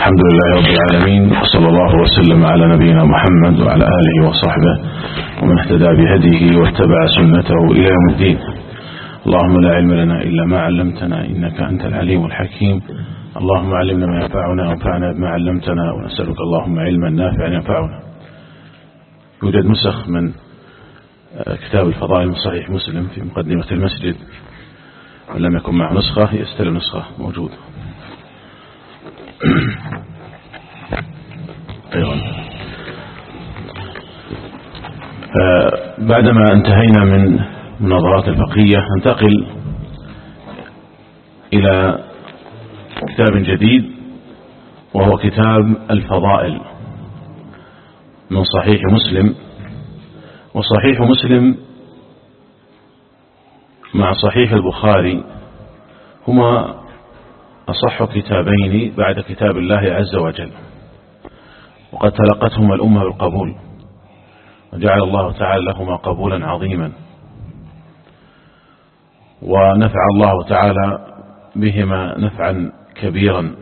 الحمد لله رب العالمين، وصلى الله وسلم على نبينا محمد وعلى آله وصحبه ومن اهتدى بهديه واتبع سنته إلى يوم الدين. اللهم لا علم لنا إلا ما علمتنا إنك أنت العليم الحكيم. اللهم علمنا ما ينفعنا وانفعنا بما علمتنا، ونسألك اللهم علما نافعا ينفعنا. يوجد نسخ من كتاب الفضائل من صحيح مسلم في مقدمة المسجد، من لم يكن معه نسخة يستلم نسخة موجودة. أيضا بعدما انتهينا من مناظرات الفقهية ننتقل إلى كتاب جديد، وهو كتاب الفضائل من صحيح مسلم. وصحيح مسلم مع صحيح البخاري هما أصح كتابين بعد كتاب الله عز وجل، وقد تلقتهما الأمة بالقبول، وجعل الله تعالى لهما قبولا عظيما، ونفع الله تعالى بهما نفعا كبيرا.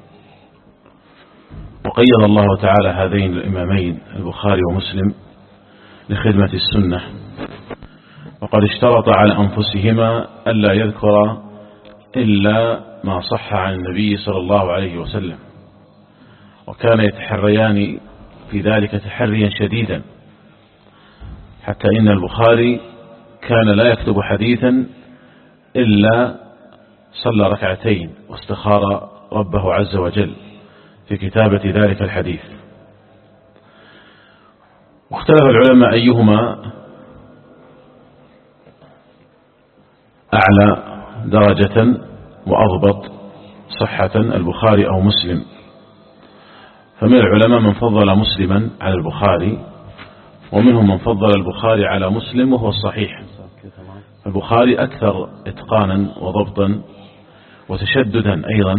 وقيد الله تعالى هذين الإمامين البخاري ومسلم لخدمة السنة، وقد اشترط على أنفسهما ألا يذكر إلا ما صح عن النبي صلى الله عليه وسلم، وكان يتحريان في ذلك تحريا شديدا، حتى إن البخاري كان لا يكتب حديثا إلا صلى ركعتين واستخار ربه عز وجل في كتابة ذلك الحديث. واختلف العلماء أيهما أعلى درجة وأضبط صحة، البخاري أو مسلم. فمن العلماء من فضل مسلما على البخاري، ومنهم من فضل البخاري على مسلم، وهو الصحيح. البخاري أكثر إتقانا وضبطا وتشددا أيضا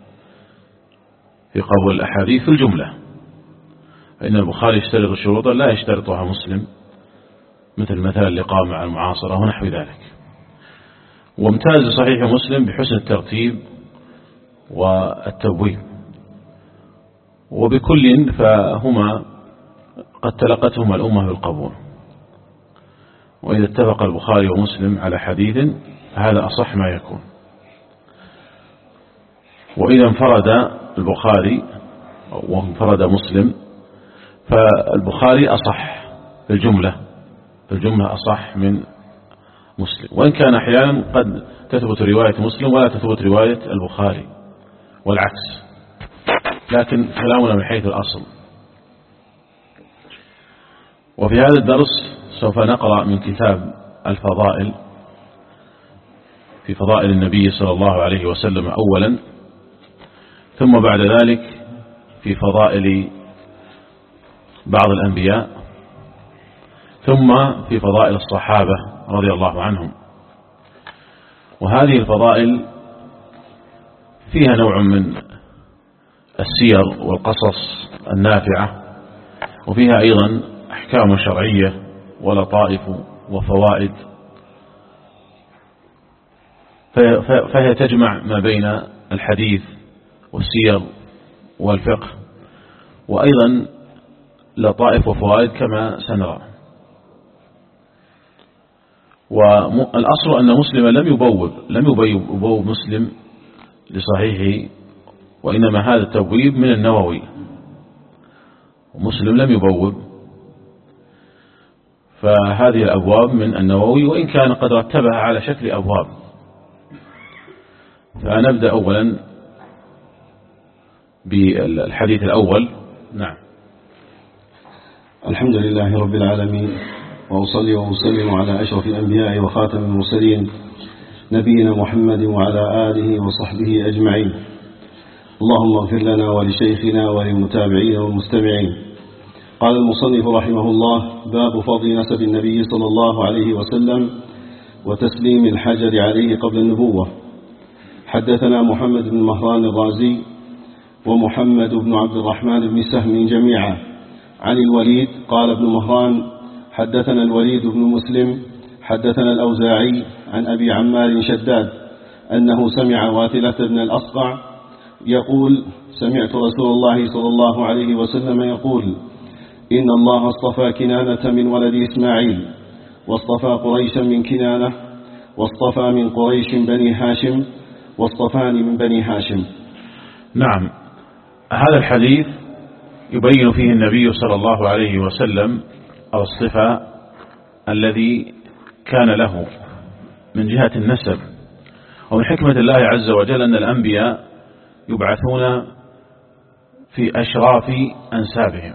في قبول الأحاديث في الجملة، فإن البخاري يشترط شروطا لا يشترطها مسلم، مثل اللقاء مع المعاصرة ونحو ذلك. وامتاز صحيح مسلم بحسن الترتيب والتبويب، وبكل فهما قد تلقتهما الأمة بالقبول. وإذا اتفق البخاري ومسلم على حديث هذا أصح ما يكون. وإذا انفرد البخاري وانفرد مسلم فالبخاري أصح في الجملة أصح من مسلم، وإن كان أحيانا قد تثبت رواية مسلم ولا تثبت رواية البخاري والعكس، لكن كلامنا من حيث الأصل. وفي هذا الدرس سوف نقرأ من كتاب الفضائل في فضائل النبي صلى الله عليه وسلم أولا، ثم بعد ذلك في فضائل بعض الأنبياء، ثم في فضائل الصحابة رضي الله عنهم. وهذه الفضائل فيها نوع من السير والقصص النافعة، وفيها أيضا أحكام شرعية ولطائف وفوائد، فهي تجمع ما بين الحديث والسير والفقه، وأيضا لطائف وفوائد كما سنرى. والأصل أن مسلم لم يبوب مسلم لصحيحه، وإنما هذا التبويب من النووي، ومسلم لم يبوب، فهذه الأبواب من النووي، وإن كان قد رتبها على شكل أبواب. فنبدأ أولا بالحديث الأول. نعم. الحمد لله رب العالمين، وأصلي وأسلم على أشرف الأنبياء وخاتم المرسلين نبينا محمد وعلى آله وصحبه أجمعين. اللهم اغفر لنا ولشيخنا وللمتابعين والمستمعين. قال المصنف رحمه الله: باب فضل نسب النبي صلى الله عليه وسلم وتسليم الحجر عليه قبل النبوة. حدثنا محمد بن مهران الرازي ومحمد بن عبد الرحمن بن سهم جميعا عن الوليد. قال ابن مهران: حدثنا الوليد بن مسلم حدثنا الأوزاعي عن أبي عمار شداد أنه سمع واثلة بن الأصقع يقول: سمعت رسول الله صلى الله عليه وسلم يقول: إن الله اصطفى كنانة من ولد إسماعيل، واصطفى قريشا من كنانة، واصطفى من قريش بني هاشم، واصطفاني من بني هاشم. نعم، هذا الحديث يبين فيه النبي صلى الله عليه وسلم الاصطفاء الذي كان له من جهة النسب. ومن حكمة الله عز وجل أن الأنبياء يبعثون في أشراف أنسابهم،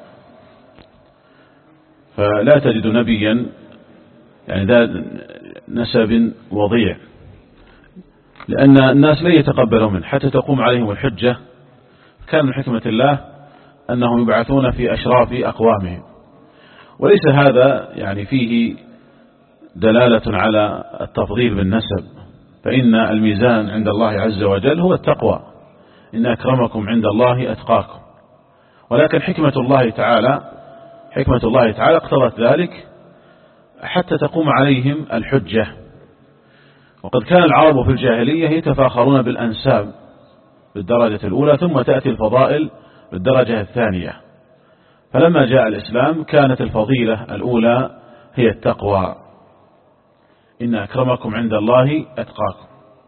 فلا تجد نبيا يعني ذا نسب وضيع، لأن الناس لا يتقبلوا منه حتى تقوم عليهم الحجة. كان من حكمة الله أنهم يبعثون في أشراف أقوامهم، وليس هذا يعني فيه دلالة على التفضيل بالنسب، فإن الميزان عند الله عز وجل هو التقوى، إن أكرمكم عند الله أتقاكم. ولكن حكمة الله تعالى اقتضت ذلك حتى تقوم عليهم الحجة. وقد كان العرب في الجاهلية يتفاخرون بالأنساب بالدرجة الأولى، ثم تأتي الفضائل بالدرجة الثانية. فلما جاء الإسلام كانت الفضيلة الأولى هي التقوى، إن أكرمكم عند الله أتقاكم.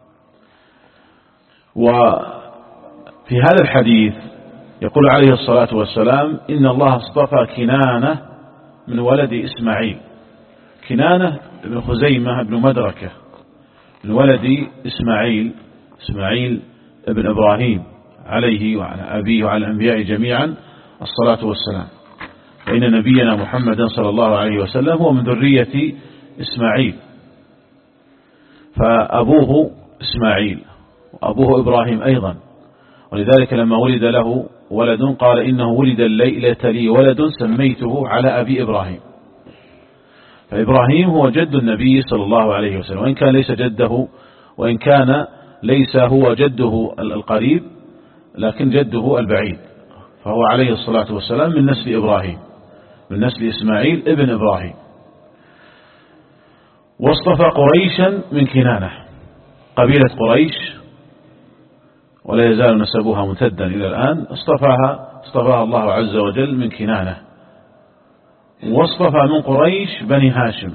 وفي هذا الحديث يقول عليه الصلاة والسلام: إن الله اصطفى كنانة من ولد إسماعيل. كنانة بن خزيمة بن مدركة من ولد إسماعيل ابن إبراهيم عليه وعلى أبيه وعلى الأنبياء جميعا الصلاة والسلام. فإن نبينا محمد صلى الله عليه وسلم هو من ذرية إسماعيل، فأبوه إسماعيل وأبوه إبراهيم أيضا. ولذلك لما ولد له ولد قال: إنه ولد الليلة لي ولد سميته على أبي إبراهيم. فإبراهيم هو جد النبي صلى الله عليه وسلم، وإن كان ليس هو جده القريب، لكن جده البعيد، فهو عليه الصلاة والسلام من نسل إبراهيم، من نسل إسماعيل ابن إبراهيم. واصطفى قريشا من كنانة، قبيلة قريش ولا يزال نسبها ممتدا إلى الآن، اصطفاها الله عز وجل من كنانة. واصطفى من قريش بني هاشم،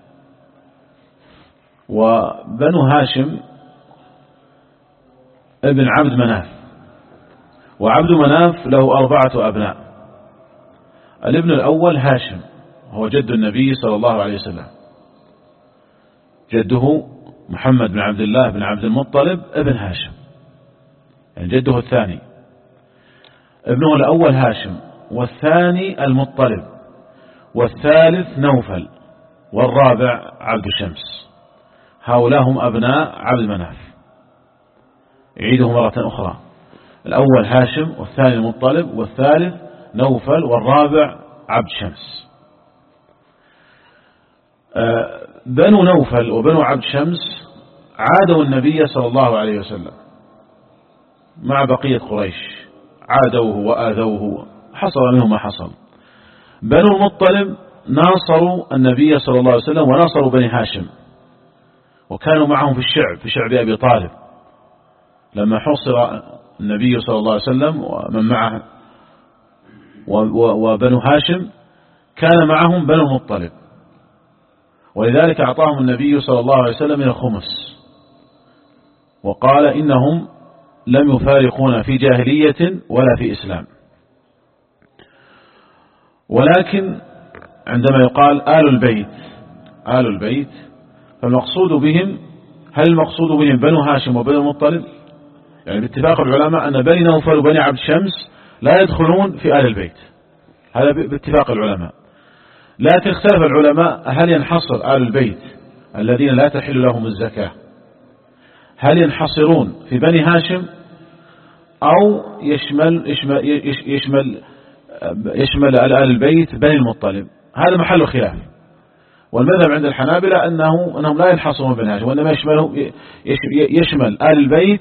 وبنو هاشم ابن عبد مناف، وعبد مناف له 4 أبناء. الابن الأول هاشم هو جد النبي صلى الله عليه وسلم، جده محمد بن عبد الله بن عبد المطلب ابن هاشم، يعني جده الثاني. ابنه الأول هاشم، والثاني المطلب، والثالث نوفل، والرابع عبد شمس. هؤلاء هم أبناء عبد مناف. يعيده مرة أخرى: الأول هاشم، والثاني المطلب، والثالث نوفل، والرابع عبد شمس. بنو نوفل وبنو عبد شمس عادوا النبي صلى الله عليه وسلم مع بقية قريش، عادوه وآذوه، حصل منهم ما حصل. بنو المطلب ناصروا النبي صلى الله عليه وسلم وناصروا بني هاشم، وكانوا معهم في شعب أبي طالب لما حصر النبي صلى الله عليه وسلم ومن معه وبنو هاشم، كان معهم بنو المطلب، ولذلك أعطاهم النبي صلى الله عليه وسلم من الخمس، وقال: إنهم لم يفارقون في جاهلية ولا في إسلام. ولكن عندما يقال آل البيت فالمقصود بهم، هل المقصود بهم بنو هاشم وبنو المطلب؟ يعني باتفاق العلماء أن بني نوفل وبني عبد شمس لا يدخلون في آل البيت، هذا باتفاق العلماء. لكن اختلف العلماء: هل ينحصر آل البيت الذين لا تحل لهم الزكاة، هل ينحصرون في بني هاشم، أو يشمل آل البيت بني المطلب؟ هذا محل خلاف. والمذهب عند الحنابلة أنهم لا ينحصرون بني هاشم، وإنما يشمل آل البيت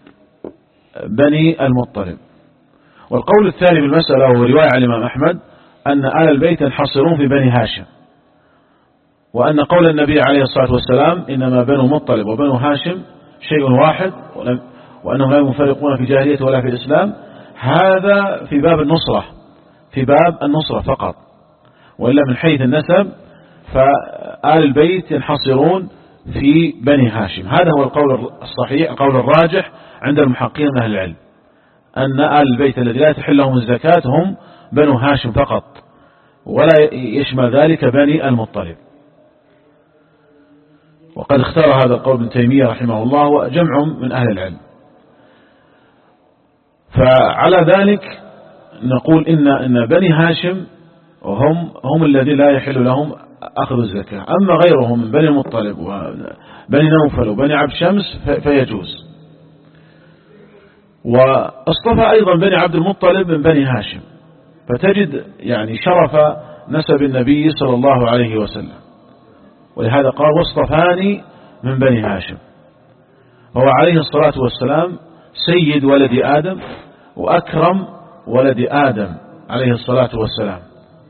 بني المطلب. والقول الثاني بالمسألة وهو رواية عن الإمام أحمد أن آل البيت ينحصرون في بني هاشم، وأن قول النبي عليه الصلاة والسلام: إنما بنو مطلب وبنو هاشم شيء واحد وأنهم لا يفرقون في جاهلية ولا في الإسلام، هذا في باب النصرة، في باب النصرة فقط. وإلا من حيث النسب فآل البيت ينحصرون في بني هاشم. هذا هو القول الصحيح، القول الراجح عند المحققين من أهل العلم، أن آل البيت الذي لا تحل لهم الزكاة هم بنو هاشم فقط، ولا يشمل ذلك بني المطلب. وقد اختار هذا القول ابن تيمية رحمه الله وجمع من أهل العلم. فعلى ذلك نقول إن بني هاشم هم الذين لا يحل لهم أخذ الزكاة، أما غيرهم من بني المطلب وبني نوفل وبني عبد شمس فيجوز. واصطفى أيضا بني عبد المطلب من بني هاشم، فتجد يعني شرف نسب النبي صلى الله عليه وسلم، ولهذا قال واصطفاني من بني هاشم. هو عليه الصلاة والسلام سيد ولد آدم وأكرم ولد آدم عليه الصلاة والسلام،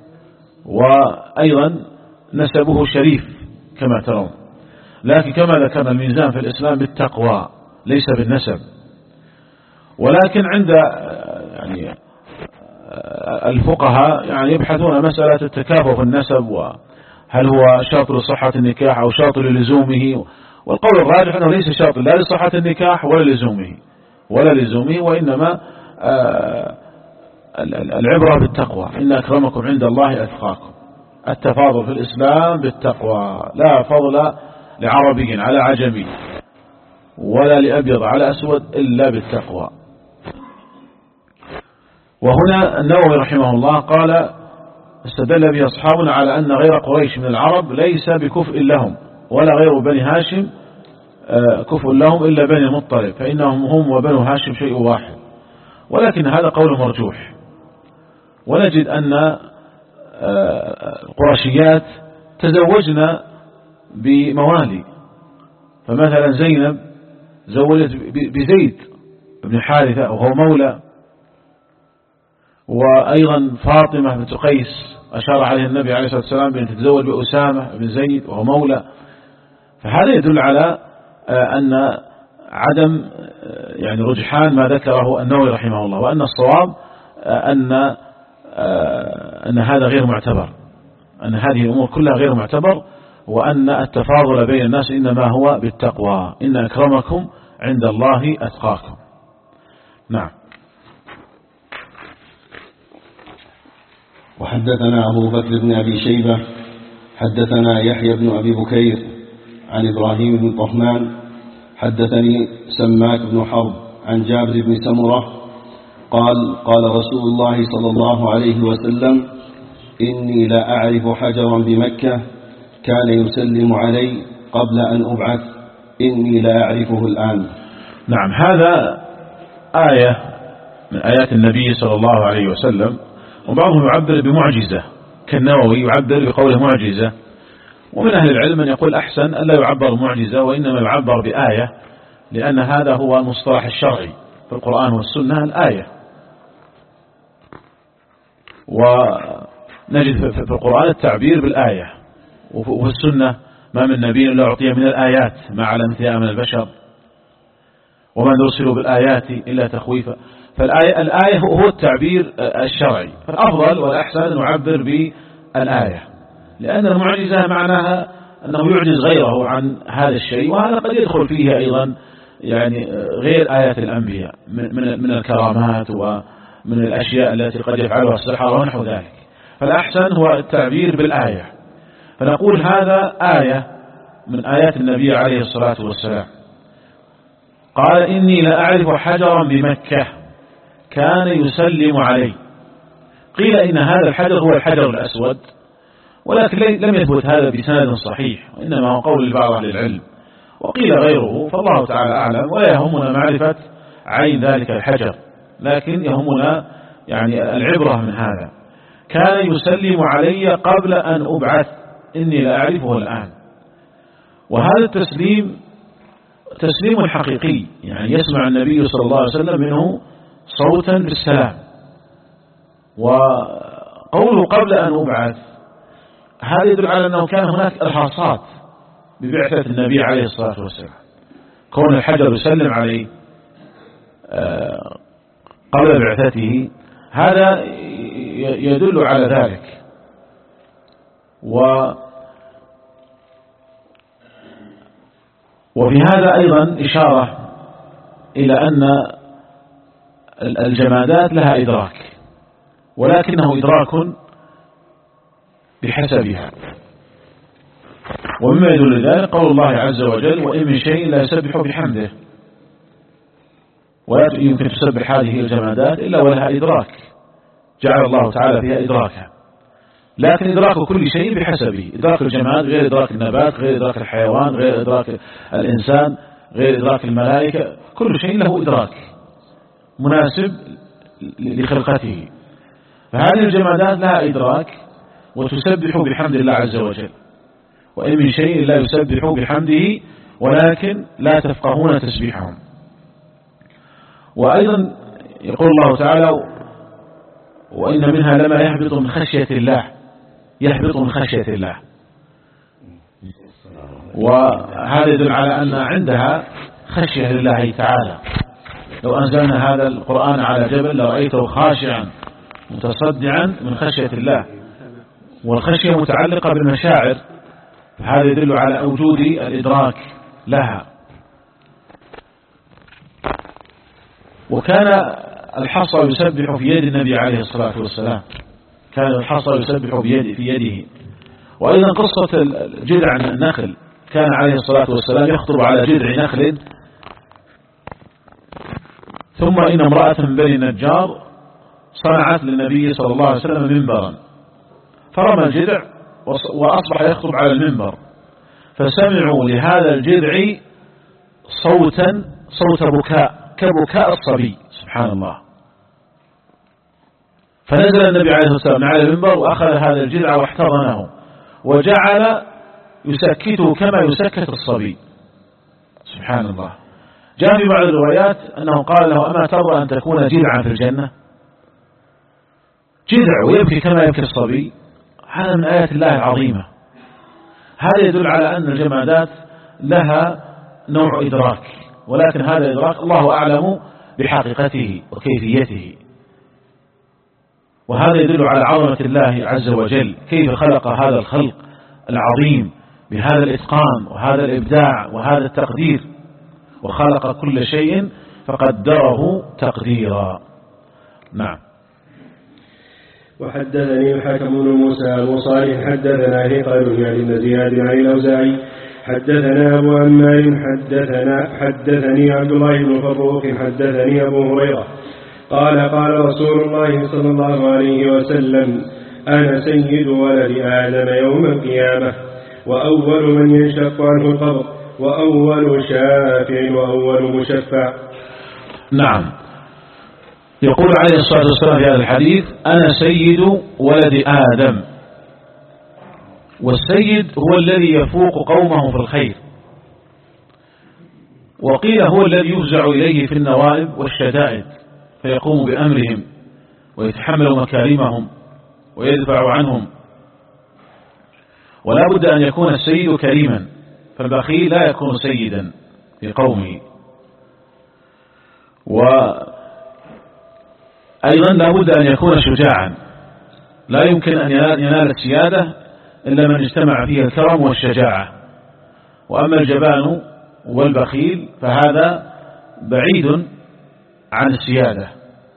وأيضا نسبه شريف كما ترون. لكن كما ذكرنا الميزان في الإسلام بالتقوى ليس بالنسب. ولكن عند يعني الفقهاء يعني يبحثون مسألة التكافؤ في النسب، وهل هو شرط لصحة النكاح أو شرط للزومه. والقول الراجح أنه ليس شرط لا لصحة النكاح ولا لزومه، وإنما العبرة بالتقوى، إن أكرمكم عند الله أتقاكم. التفاضل في الإسلام بالتقوى، لا فضل لعربي على عجمي ولا لأبيض على أسود إلا بالتقوى. وهنا النووي رحمه الله قال استدل به أصحابنا على أن غير قريش من العرب ليس بكفء لهم، ولا غير بني هاشم كفء لهم إلا بني المطلب، فإنهم هم وبنو هاشم شيء واحد. ولكن هذا قول مرجوح. ونجد أن القرشيات تزوجنا بموالي، فمثلا زينب زوجت بزيد بن حارثة وهو مولى، وأيضا فاطمة بنت قيس أشار عليه النبي عليه الصلاة والسلام بأن تتزوج بأسامة بن زيد وهو مولى. فهذا يدل على أن عدم يعني رجحان ما ذكره النووي رحمه الله، وأن الصواب أن هذا غير معتبر، أن هذه الأمور كلها غير معتبر، وأن التفاضل بين الناس إنما هو بالتقوى، إن أكرمكم عند الله أتقاكم. نعم. وحدثنا أبو بكر بن أبي شيبة حدثنا يحيى بن أبي بكير عن إبراهيم بن طهمان حدثني سماك بن حرب عن جابر بن سمرة قال قال رسول الله صلى الله عليه وسلم إني لا أعرف حجرا بمكة كان يسلم علي قبل أن أبعث إني لا أعرفه الآن. نعم، هذا آية من آيات النبي صلى الله عليه وسلم، وبعضهم يعبر بمعجزة كالنووي يعبر بقوله معجزة. ومن أهل العلم من يقول أحسن ألا يعبر معجزة وإنما يعبر بآية، لأن هذا هو المصطلح الشرعي في القرآن والسنة الآية. ونجد في القرآن التعبير بالآية، وفي السنة ما من نبي إلا أعطي من الآيات ما على مثلها من البشر وما نرسل بالآيات إلا تخويفا. فالآية هو التعبير الشرعي، فالأفضل والأحسن أن نعبر بالآية، لأن المعجزة معناها أنه يعجز غيره عن هذا الشيء، وهذا قد يدخل فيه أيضا يعني غير آيات الأنبياء من الكرامات ومن الأشياء التي قد يفعلها السحرة ونحو ذلك. فالأحسن هو التعبير بالآية، فنقول هذا آية من آيات النبي عليه الصلاة والسلام. قال إني لا أعرف حجرا بمكة كان يسلم علي. قيل إن هذا الحجر هو الحجر الأسود، ولكن لم يثبت هذا بسند صحيح، وإنما هو قول بعض أهل العلم، وقيل غيره، فالله تعالى أعلم. ولا يهمنا معرفة عين ذلك الحجر، لكن يهمنا يعني العبرة من هذا. كان يسلم علي قبل أن أبعث إني لا أعرفه الآن. وهذا التسليم تسليم حقيقي، يعني يسمع النبي صلى الله عليه وسلم منه صوتا بالسلام. وقوله قبل أن أبعث هذا يدل على أنه كان هناك إرهاصات ببعثة النبي عليه الصلاة والسلام. كون الحجر يسلم عليه قبل بعثته، هذا يدل على ذلك. وفي هذا أيضا إشارة إلى أن الجمادات لها إدراك، ولكنه إدراك بحسبها. ومما يدل ذلك قول الله عز وجل: وإن من شيء لا يسبح بحمده. ولا يمكن تسبح هذه الجمادات إلا ولها إدراك، جعل الله تعالى فيها إدراكا، لكن إدراك كل شيء بحسبه. إدراك الجماد غير إدراك النبات، غير إدراك الحيوان، غير إدراك الإنسان، غير إدراك الملائكة. كل شيء له إدراك مناسب لخلقته. فهذه الجمادات لها إدراك وتسبح بحمد الله عز وجل. وإن من شيء لا يسبح بحمده ولكن لا تفقهون تسبيحهم. وأيضا يقول الله تعالى: وإن منها لما يهبط من خشية الله، يهبط من خشية الله. وهذا يدل على أن عندها خشية لله تعالى. لو أنزلنا هذا القرآن على جبل لرأيته خاشعا متصدعا من خشية الله. والخشية متعلقة بالمشاعر، فهذا يدل على وجود الإدراك لها. وكان الحصى يسبح في يد النبي عليه الصلاة والسلام، كان الحصى يسبح في يده. وأيضا قصة جذع النخل، كان عليه الصلاة والسلام يخطب على جذع نخل، ثم إن امرأة من بني النجار صنعت للنبي صلى الله عليه وسلم منبرا، فرمى الجذع وأصبح يخطب على المنبر، فسمعوا لهذا الجذع صوت بكاء كبكاء الصبي، سبحان الله. فنزل النبي عليه الصلاة والسلام على المنبر وأخذ هذا الجذع واحتضنه وجعل يسكته كما يسكت الصبي، سبحان الله. جاء في بعض الروايات أنه قال له: أما ترضى أن تكون جذعا في الجنة؟ جذع ويبكي كما يبكي الصبي، هذا من آيات الله العظيمة. هذا يدل على أن الجمادات لها نوع إدراك، ولكن هذا الإدراك الله أعلم بحقيقته وكيفيته. وهذا يدل على عظمة الله عز وجل، كيف خلق هذا الخلق العظيم بهذا الإتقان وهذا الإبداع وهذا التقدير، وخلق كل شيء فقدره تقديرا. نعم. وحدثني الحكم بن موسى المصالح حدثنا هقل يعني بن زياد عن الأوزاعي حدثنا أبو عمار حدثني عبد الله بن فروق حدثني أبو هريرة قال: قال رسول الله صلى الله عليه وسلم: أنا سيد ولد آدم يوم القيامة، وأول من ينشق عنه القبر، وأول شافع، وأول مشفع. نعم. يقول عليه الصلاة والسلام في هذا الحديث: أنا سيد ولد آدم. والسيد هو الذي يفوق قومه في الخير، وقيل هو الذي يفزع إليه في النوائب والشدائد فيقوم بأمرهم ويتحمل مكارمهم ويدفع عنهم. ولا بد أن يكون السيد كريما، فالبخيل لا يكون سيدا في قومه. وأيضا لا بد أن يكون شجاعا، لا يمكن أن ينال السيادة إلا من اجتمع فيه الكرم والشجاعة. وأما الجبان والبخيل فهذا بعيد عن السيادة.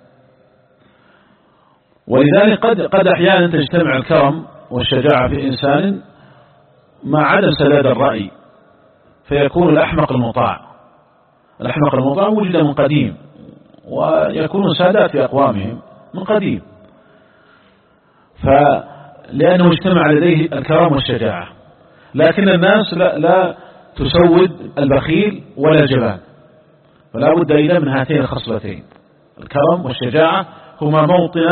ولذلك قد أحيانا تجتمع الكرم والشجاعة في إنسان مع عدم سداد الرأي، فيكون الأحمق المطاع. الأحمق المطاع وجد من قديم، ويكون سادات في أقوامهم من قديم، لأنه اجتمع لديه الكرم والشجاعة. لكن الناس لا تسود البخيل ولا الجبان، فلا بد إلا من هاتين الخصلتين، الكرم والشجاعة هما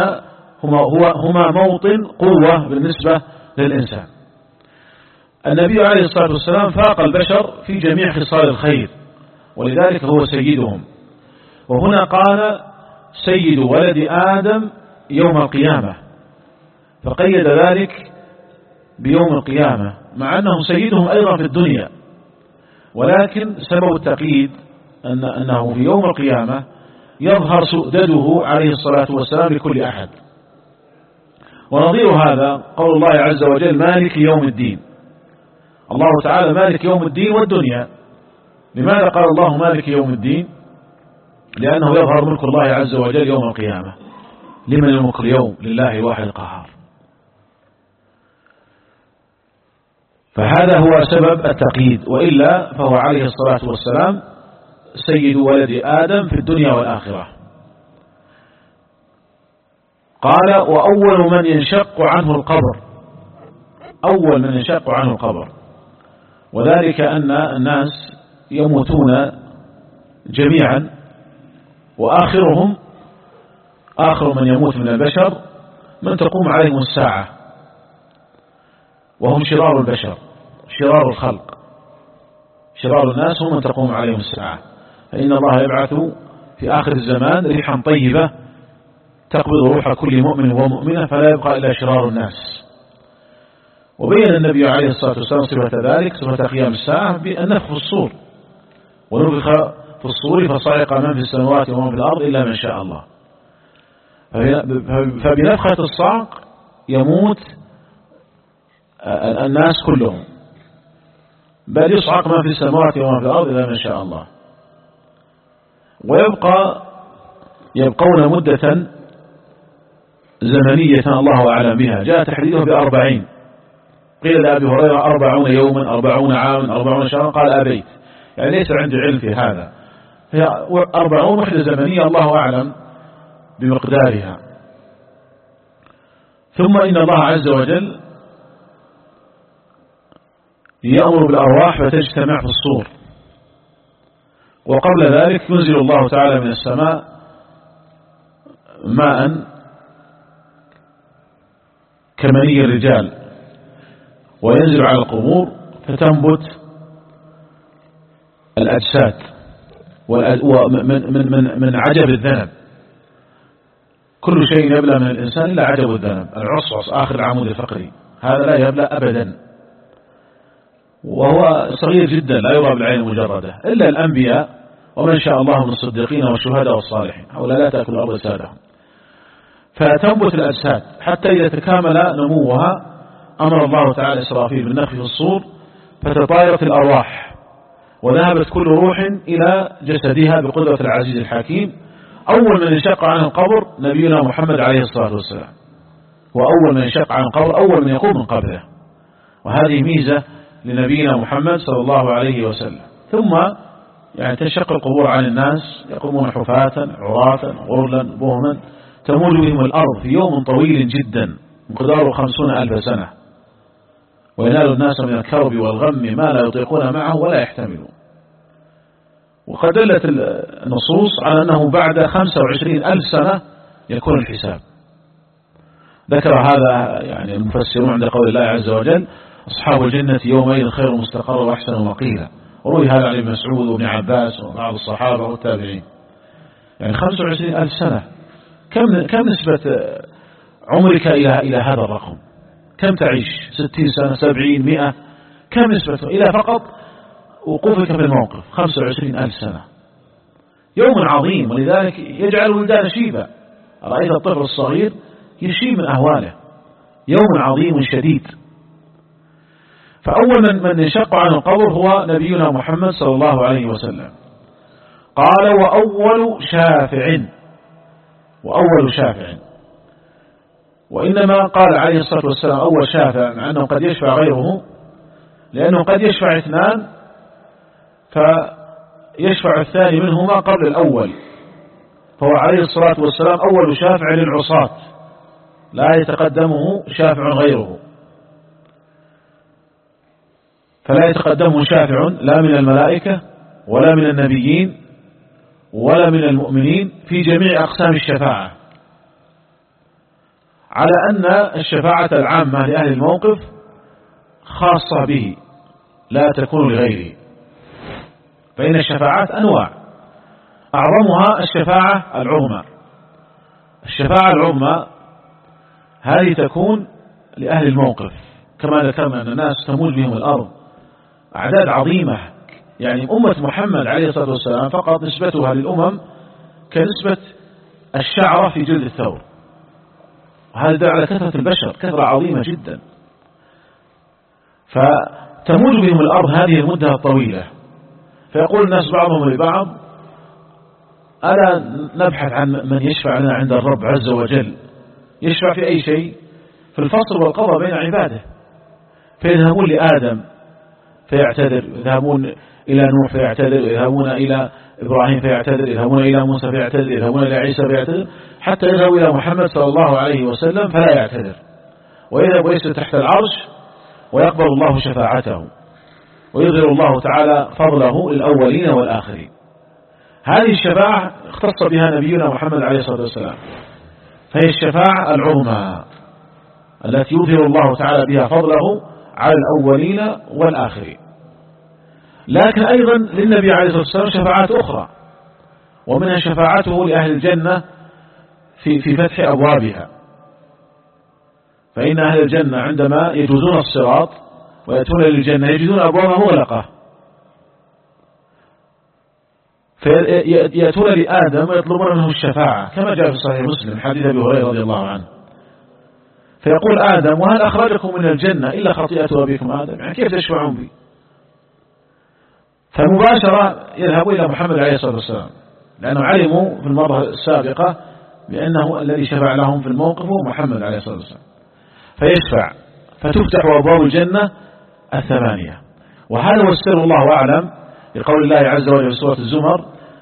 موطن قوة بالنسبة للإنسان. النبي عليه الصلاة والسلام فاق البشر في جميع خصال الخير، ولذلك هو سيدهم. وهنا قال: سيد ولد آدم يوم القيامة، فقيد ذلك بيوم القيامة، مع أنه سيدهم أيضا في الدنيا، ولكن سبب التقييد أنه في يوم القيامة، يظهر سؤدده عليه الصلاة والسلام لكل أحد. ونظير هذا قول الله عز وجل مالك يوم الدين. الله تعالى مالك يوم الدين والدنيا. لماذا قال الله مالك يوم الدين؟ لأنه يظهر ملك الله عز وجل يوم القيامة. لمن الملك اليوم؟ لله الواحد القهار. فهذا هو سبب التقييد، وإلا فهو عليه الصلاة والسلام سيد ولد آدم في الدنيا والآخرة. قال وأول من ينشق عنه القبر، أول من ينشق عنه القبر، وذلك أن الناس يموتون جميعا، وآخرهم آخر من يموت من البشر من تقوم عليهم الساعة، وهم شرار البشر، شرار الخلق، شرار الناس هم من تقوم عليهم الساعة. فإن الله يبعث في آخر الزمان ريحا طيبة تقبض روح كل مؤمن ومؤمنة فلا يبقى إلا شرار الناس. وبين النبي عليه الصلاة والسلام صفة ذلك، صفة قيام الساعة، بالنفخ في الصور، ونفخ في الصور فصعق من في السماوات ومن في الأرض إلا من شاء الله. فبنفخة الصعق يموت الناس كلهم، بل يصعق من في السماوات ومن في الأرض إلا من شاء الله. يبقون مدة زمنية الله أعلم بها، جاء تحديده ب40. قيل لأبي هريرة 40 يوما 40 عاما 40 شهرا، قال أبيت، يعني ليس عندي علم في هذا. هي 40 وحدة زمنية الله أعلم بمقدارها. ثم إن الله عز وجل يأمر بالأرواح فتجتمع في الصور، وقبل ذلك ينزل الله تعالى من السماء ماء كمني الرجال وينزل على القبور فتنبت الأجساد. من عجب الذنب، كل شيء يبلى من الإنسان إلا عجب الذنب، العصعص آخر العمود الفقري، هذا لا يبلى أبدا، وهو صغير جدا لا يرى بالعين المجردة، إلا الأنبياء ومن شاء الله من الصديقين والشهداء والصالحين، هؤلاء لا تأكل الأرض أجسادهم. فتنبت الأجساد حتى إذا تكامل نموها أمر الله تعالى إسرافيل بالنفخ في الصور فتطايرت الأرواح، وذهبت كل روح إلى جسدها بقدرة العزيز الحكيم. أول من انشق عن القبر نبينا محمد عليه الصلاة والسلام، وأول من انشق عن القبر أول من يقوم من قبره، وهذه ميزة لنبينا محمد صلى الله عليه وسلم. ثم يعني تنشق القبور عن الناس، يقومون حفاة عراة غرلا بهما، تموج بهم الأرض في يوم طويل جدا مقداره 50,000 سنة، وينال الناس من الكرب والغم ما لا يطيقون معه ولا يحتملون. وقد دلت النصوص على أنه بعد 25,000 سنة يكون الحساب. ذكر هذا يعني المفسرون عند قول الله عز وجل أصحاب الجنة يومئذ خير مستقرا وأحسن مقيلا، وروي هذا عن ابن مسعود وابن عباس وبعض الصحابة والتابعين. يعني 25,000 سنة، كم نسبة عمرك إلى هذا الرقم؟ كم تعيش؟ 60 سنة 70 100؟ كم نسبته إلى فقط وقوفك في الموقف؟ 25,000 سنة، يوم عظيم، ولذلك يجعل الولدان شيبا. رأيت الطفل الصغير يشيب من أهواله، يوم عظيم شديد. فأول من ينشق عن القبر هو نبينا محمد صلى الله عليه وسلم. قال وأول شافع، وإنما قال عليه الصلاة والسلام أول شافع مع أنه قد يشفع غيره، لأنه قد يشفع 2 فيشفع الثاني منهما قبل الأول، فهو عليه الصلاة والسلام أول شافع للعصاة لا يتقدمه شافع غيره، فلا يتقدمه شافع لا من الملائكة ولا من النبيين ولا من المؤمنين في جميع أقسام الشفاعة، على أن الشفاعة العامة لأهل الموقف خاصة به لا تكون لغيره. فإن الشفاعات أنواع، أعظمها الشفاعة العظمى. الشفاعة العظمى هذه تكون لأهل الموقف، كما ذكرنا أن الناس تموج بهم الأرض أعداد عظيمة، يعني أمة محمد عليه الصلاة والسلام فقط نسبتها للأمم كنسبة الشعرة في جلد الثور، وهذا دل على كثرة البشر، كثرة عظيمة جدا، فتموج بهم الأرض هذه المدة الطويلة. فيقول الناس بعضهم لبعض: ألا نبحث عن من يشفع لنا عند الرب عز وجل؟ يشفع في أي شيء؟ في الفصل والقضاء بين عباده. فيذهبون لآدم فيعتذر، يذهبون إلى نوح فيعتذر، يذهبون إلى إبراهيم فيعتذر، يذهبون إلى موسى فيعتذر، يذهبون إلى عيسى فيعتذر، حتى يذهبوا إلى محمد صلى الله عليه وسلم فلا يعتذر، ويذهب ويسجد تحت العرش ويقبل الله شفاعته، ويظهر الله تعالى فضله للأولين والآخرين. هذه الشفاعة اختص بها نبينا محمد عليه الصلاة والسلام، فهي الشفاعة العظمى التي يظهر الله تعالى بها فضله على الأولين والآخرين. لكن أيضا للنبي عليه الصلاة والسلام شفاعات أخرى، ومنها شفاعته لأهل الجنة في فتح أبوابها. فإن أهل الجنة عندما يجوزون الصراط ويأتون للجنة يجدون أبوابها مغلقة، فيأتون لآدم ويطلبون منه الشفاعة، كما جاء في صحيح مسلم حديث أبي هريرة رضي الله عنه. فيقول آدم: وهل أخرجكم من الجنة إلا خطيئة أبيكم آدم؟ يعني كيف تشفعون بي؟ فمباشرة يذهبوا إلى محمد عليه الصلاة والسلام، لأنه علموا في المرة السابقة بأنه الذي شفع لهم في الموقف هو محمد عليه الصلاة والسلام، فيشفع فتفتح أبواب الجنة الثمانية. وهذا هو السر، الله أعلم، لقول الله عز وجل في سورة الزمر: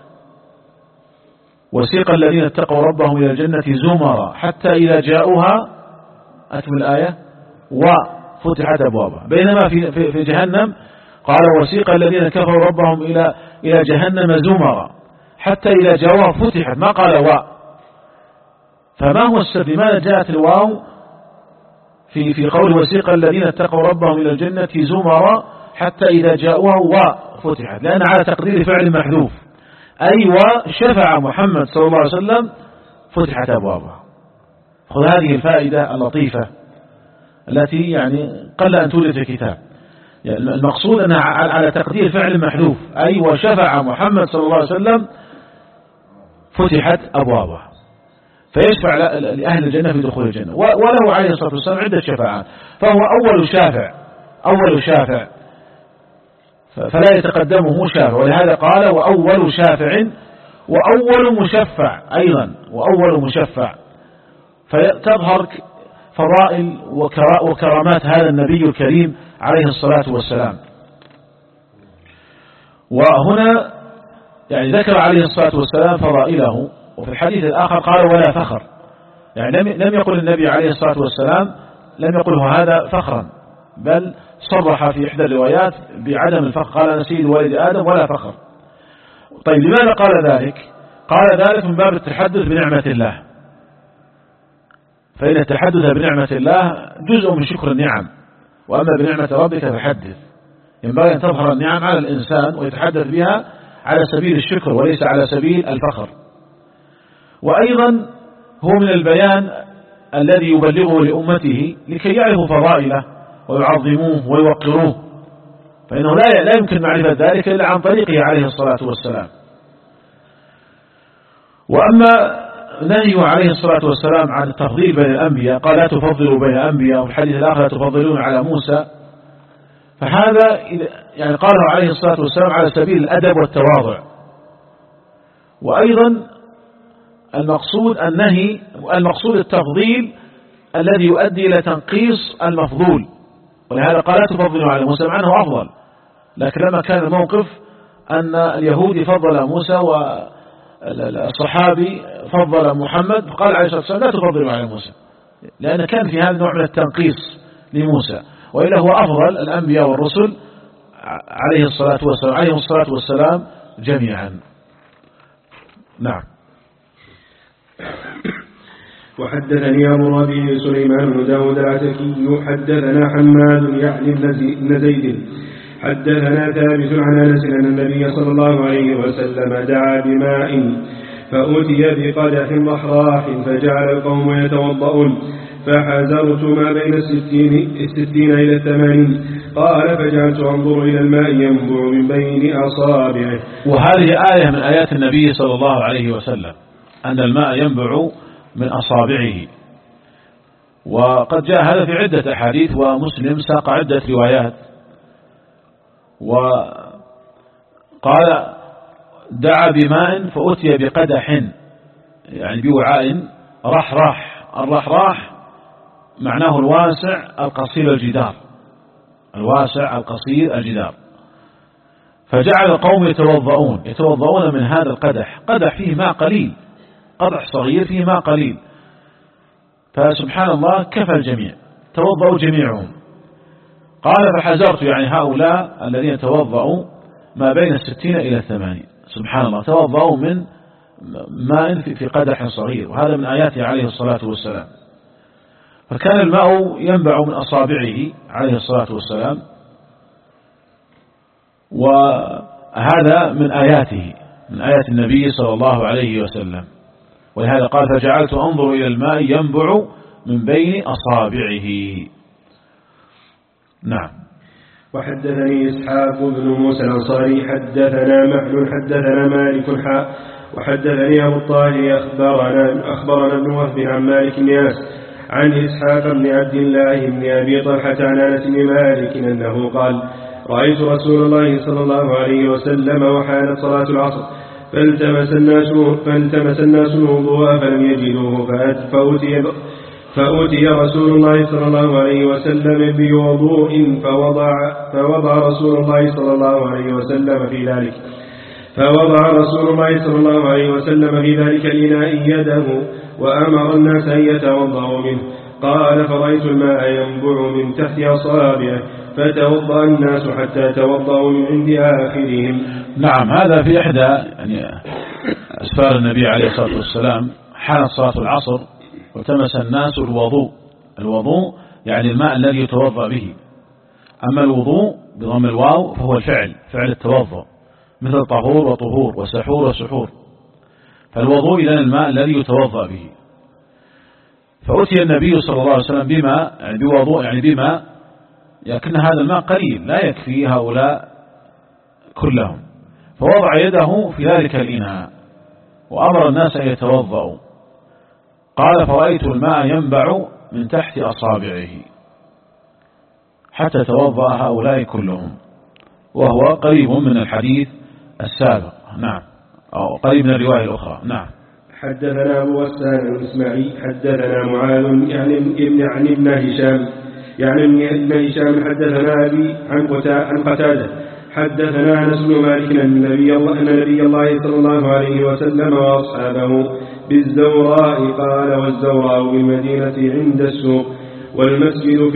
وسيق الذين اتقوا ربهم إلى الجنة زمرا حتى إذا جاءوها، أكمل الآية، وفتحت أبوابها. بينما في جهنم قال: وسيق الذين كفروا ربهم إلى جهنم زمرا حتى إذا جاءوها فتحت، ما قال فما هو السر؟ لماذا جاءت الواو في قول وسيق الذين اتقوا ربهم إلى الجنة زمرا حتى إذا جاءوها وفتحت؟ لأن على تقدير فعل محذوف، أي وشفع محمد صلى الله عليه وسلم فتحت أبوابها. خذ هذه الفائدة اللطيفة التي يعني قل أن توجد في الكتاب. يعني المقصود أنها على تقدير فعل محذوف، أي وشفع محمد صلى الله عليه وسلم فتحت أبوابها، فيشفع لأهل الجنة في دخول الجنة. وله عليه الصلاة والسلام عدة شفاعات، فهو أول شافع فلا يتقدمه شافع، ولهذا قال: وأول شافع وأول مشفع أيضا، وأول مشفع. فتظهر فضائل وكرامات هذا النبي الكريم عليه الصلاة والسلام. وهنا يعني ذكر عليه الصلاة والسلام فضائله، وفي الحديث الآخر قال: ولا فخر. يعني لم يقل النبي عليه الصلاة والسلام، لم يقله هذا فخرا، بل صرح في إحدى الروايات بعدم الفخر، قال: أنا سيد ولد آدم ولا فخر. طيب لماذا قال ذلك؟ قال ذلك من باب التحدث بنعمة الله، فإن التحدث بنعمة الله جزء من شكر النعم، وأما بنعمة ربك فحدث. ينبغي أن تظهر النعم على الإنسان ويتحدث بها على سبيل الشكر وليس على سبيل الفخر. وأيضا هو من البيان الذي يبلغه لأمته لكي يعرفوا فضائله ويعظموه ويوقروه، فإنه لا يمكن معرفة ذلك إلا عن طريقه عليه الصلاة والسلام. وأما نهيه عليه الصلاة والسلام عن التفضيل بين الأنبياء، قال: لا تفضلوا بين الأنبياء، وفي الحديث الآخر: لا تفضلون على موسى. فهذا يعني قاله عليه الصلاة والسلام على سبيل الأدب والتواضع. وأيضا المقصود التفضيل الذي يؤدي إلى تنقيص المفضول، ولهذا قال: لا تفضلوا على موسى، مع أنه أفضل. لكن لما كان الموقف أن اليهودي فضل موسى والصحابي فضل محمد، فقال عليه الصلاة والسلام: لا تفضلوا على موسى، لأن كان في هذا نوع من التنقيص لموسى، وإلا هو أفضل الأنبياء والرسل عليهم الصلاة والسلام جميعا. نعم. وحدثني أبو ربيع سليمان بن داود العتكي حدثنا حماد يعني بن زيد حدثنا ثابت عن أنس أن النبي صلى الله عليه وسلم دعا بماء فأتي بقدح ضحراح فجعل القوم يتوضؤون فحزرت ما بين 60 إلى 80. قال: فجعلت أنظر إلى الماء ينبع من بين أصابعه. وهذه آية من آيات النبي صلى الله عليه وسلم، أن الماء ينبع من أصابعه. وقد جاء هذا في عدة أحاديث، ومسلم ساق عدة روايات، وقال دعا بماء فأتي بقدح، يعني بوعاء رحراح. الرحراح معناه الواسع القصير الجدار، الواسع القصير الجدار. فجعل القوم يتوضؤون من هذا القدح، قدح فيه ماء قليل، قدح صغير فيه ماء قليل. فسبحان الله كفى الجميع، توضؤوا جميعهم. قال فحذرت يعني هؤلاء الذين توضؤوا ما بين 60 إلى 80، سبحان الله، توضؤوا من ماء في قدح صغير، وهذا من آياته عليه الصلاة والسلام. فكان الماء ينبع من أصابعه عليه الصلاة والسلام، وهذا من آياته، من آيات النبي صلى الله عليه وسلم. ولهذا قال فجعلت أنظر إلى الماء ينبع من بين أصابعه. نعم. وحدثني إسحاق بن موسى الأنصاري حدثنا محل حدثنا مالك وحدثني أبو الطاهر أخبرنا ابن وهب عن مالك بن أنس عن إسحاق بن عبد الله بن أبي طلحة عن أنس بن مالك أنه قال رأيت رسول الله صلى الله عليه وسلم وحانت صلاة العصر فالتمس الناس الوضوء فلم يجدوه فأتي رسول الله صلى الله عليه وسلم بوضوء فوضع رسول الله صلى الله عليه وسلم في ذلك الإناء يده وأمر الناس أن يتوضأوا منه. قال فرأيت الماء ينبع من تحت أصابعه فتوضأ الناس حتى توضأوا من عند آخرهم. نعم، هذا في إحدى يعني أسفار النبي عليه الصلاة والسلام. حانت صلاة العصر والتمس الناس الوضوء يعني الماء الذي يتوضأ به. أما الوضوء بضم الواو فهو الفعل، فعل التوضؤ، مثل طهور وطهور وسحور وسحور. فالوضوء إلى الماء الذي يتوضأ به. فأتي النبي صلى الله عليه وسلم بما يعني بوضوء يعني بما، لكن هذا الماء قليل لا يكفي هؤلاء كلهم. فوضع يده في ذلك الإناء وأمر الناس أن يتوضأوا. قال فرأيت الماء ينبع من تحت أصابعه حتى توضأ هؤلاء كلهم، وهو قريب من الحديث السابق. نعم، أو قريب من الرواية الأخرى. نعم. حدثنا أبو غسان الإسماعيلي حدثنا معاذ يعني ابن هشام حدثنا أبي عن قتادة حدثنا أنس بن مالك أن نبي الله صلى الله عليه وسلم وأصحابه بالزوراء قال والزوراء بالمدينة عند السوق والمسجد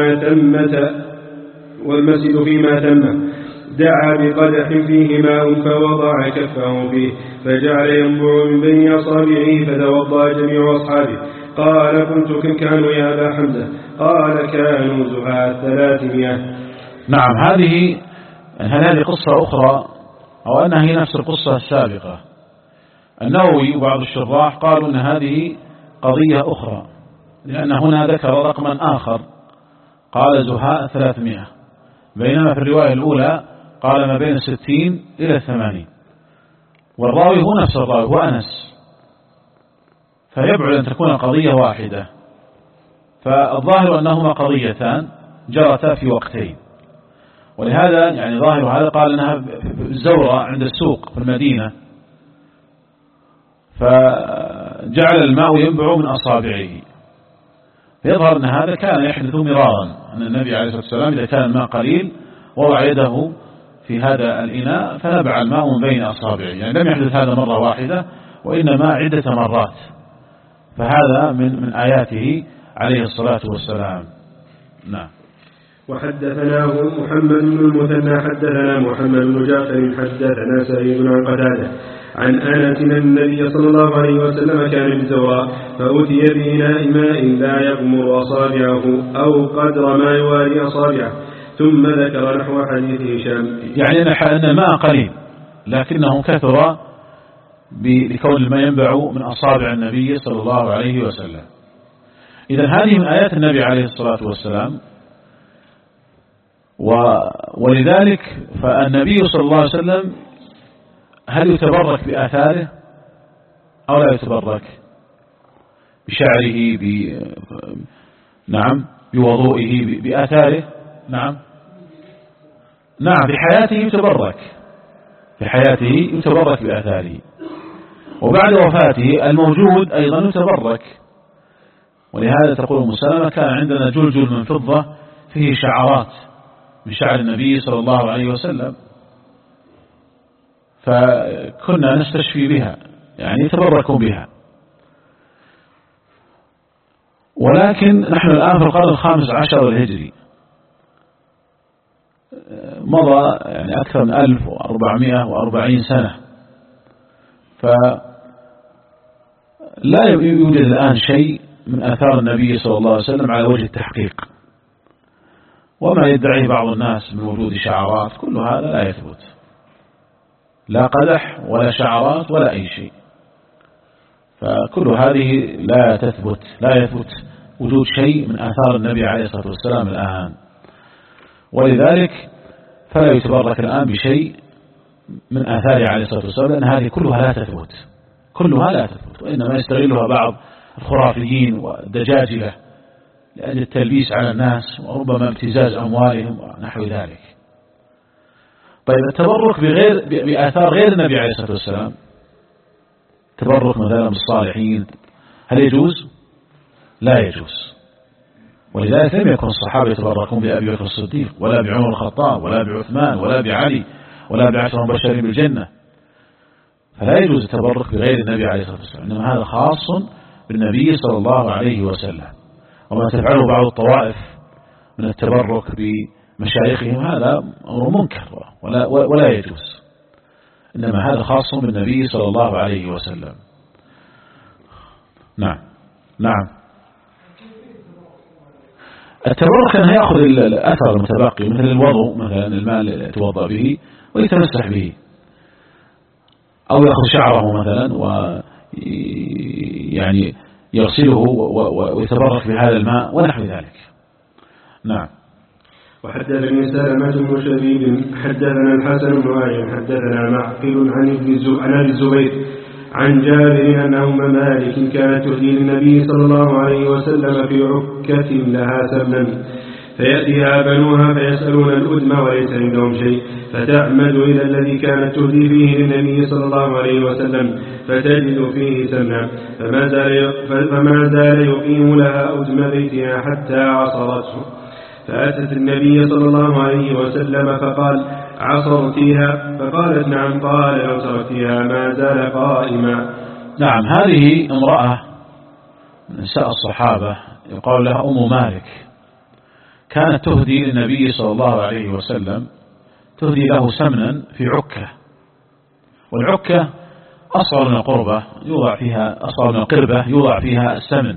فيما تم دعا بقدح فيه ماء فوضع كفه فيه فجعل ينبع من بين أصابعه فتوضأ جميع أصحابه. قال قلت كم كانوا يا أبا حمزة؟ قال كانوا زهاة 300. نعم، هذه قصة أخرى، أو أنها هي نفس القصة السابقة. النووي وبعض الشراح قالوا أن هذه قضية أخرى، لأن هنا ذكر رقما آخر قال زهاء 300، بينما في الرواية الأولى قال ما بين 60 إلى 80، والراوي هو نفس الراوي هو أنس، فيبعد أن تكون قضية واحدة. فالظاهر أنهما قضيتان جرتا في وقتين، ولهذا يعني ظاهر هذا قال أنها زورة عند السوق في المدينة، فجعل الماء ينبع من أصابعه. فيظهر أن هذا كان يحدث مرارا، أن النبي عليه الصلاة والسلام إذا كان الماء قليل وضع يده في هذا الإناء فنبع الماء من بين أصابعه، يعني لم يحدث هذا مرة واحدة وإنما عدة مرات. فهذا من آياته عليه الصلاة والسلام. نعم. وحدثناه محمد بن المثنى حدثنا محمد بن جعفر حدثنا سعيد عن قتادة عن أنس أن النبي صلى الله عليه وسلم كان بالزوراء فأتي بإناء ماء لا يغمر أصابعه أو قدر ما يواري أصابعه، ثم ذكر نحو حديث هشام، يعني أن الماء قليل لكنه كثر بكون الماء ينبع من أصابع النبي صلى الله عليه وسلم. إذن هذه من آيات النبي عليه الصلاة والسلام، ولذلك فالنبي صلى الله عليه وسلم هل يتبرك بآثاره أو لا يتبرك بشعره نعم بوضوئه بآثاره؟ نعم في حياته يتبرك، في حياته يتبرك بآثاره، وبعد وفاته الموجود أيضا يتبرك. ولهذا تقول أم سلمة كان عندنا جلجل من فضة فيه شعرات من شعر النبي صلى الله عليه وسلم، فكنا نستشفي بها، يعني يتبرك بها. ولكن نحن الآن في القرن 15 الهجري، مضى يعني أكثر من 1440 سنة، فلا يوجد الآن شيء من آثار النبي صلى الله عليه وسلم على وجه التحقيق. وما يدعيه بعض الناس من وجود شعرات كل هذا لا يثبت، لا قدح ولا شعرات ولا أي شيء، فكل هذه لا يثبت وجود شيء من آثار النبي عليه الصلاة والسلام الآن. ولذلك فلا يتبرك الآن بشيء من آثاره عليه الصلاة والسلام، لأن هذه كلها لا تثبت، وإنما يستغلها بعض الخرافيين والدجاجلة لأجل التلبيس على الناس وربما ابتزاز أموالهم ونحو ذلك. طيب التبرك بآثار غير النبي عليه الصلاة والسلام، تبرك مثلا بالصالحين، هل يجوز؟ لا يجوز. ولذلك لم يكن الصحابة يتبركون بأبي بكر الصديق ولا بعمر الخطاب ولا بعثمان ولا بعلي ولا بعشر مبشرين بالجنة، فلا يجوز التبرك بغير النبي عليه الصلاة والسلام، إنما هذا خاص بالنبي صلى الله عليه وسلم. وما تفعله بعض الطوائف من التبرك بمشايخهم هذا أمر منكر ولا يجوز، إنما هذا خاص بالنبي صلى الله عليه وسلم. نعم التبرك أنه يأخذ الأثر المتبقي مثل الوضوء، مثلا الماء اللي يتوضأ به ويتمسح به، أو يأخذ شعره مثلا ويعني يغسله ويتبرك بهذا الماء ونحو ذلك. نعم. وحدثني سلمة بن شبيب حدثنا الحسن بن علي حدثنا معقل عن أبي الزبير عن جابر أن أم مالك كانت تهدي للنبي صلى الله عليه وسلم في عكة لها سمن، فيأتيها بنوها فيسألون الأدم وليس عندهم شيء، فتعمد إلى الذي كانت تهدي فيه للنبي صلى الله عليه وسلم فتجد فيه سمنا، فما زال يقيم لها أدم بيتها حتى عصرته، فأتت النبي صلى الله عليه وسلم فقال عصرتيها؟ فقالت نعم. قال لو تركتيها ما زال قائما. نعم، هذه امرأة من نساء الصحابة يقال لها أم مالك، كانت تهدي للنبي صلى الله عليه وسلم، تهدي له سمنا في عكة، والعكة أصغر من القربة يوضع فيها، أصغر من القربة يوضع فيها السمن.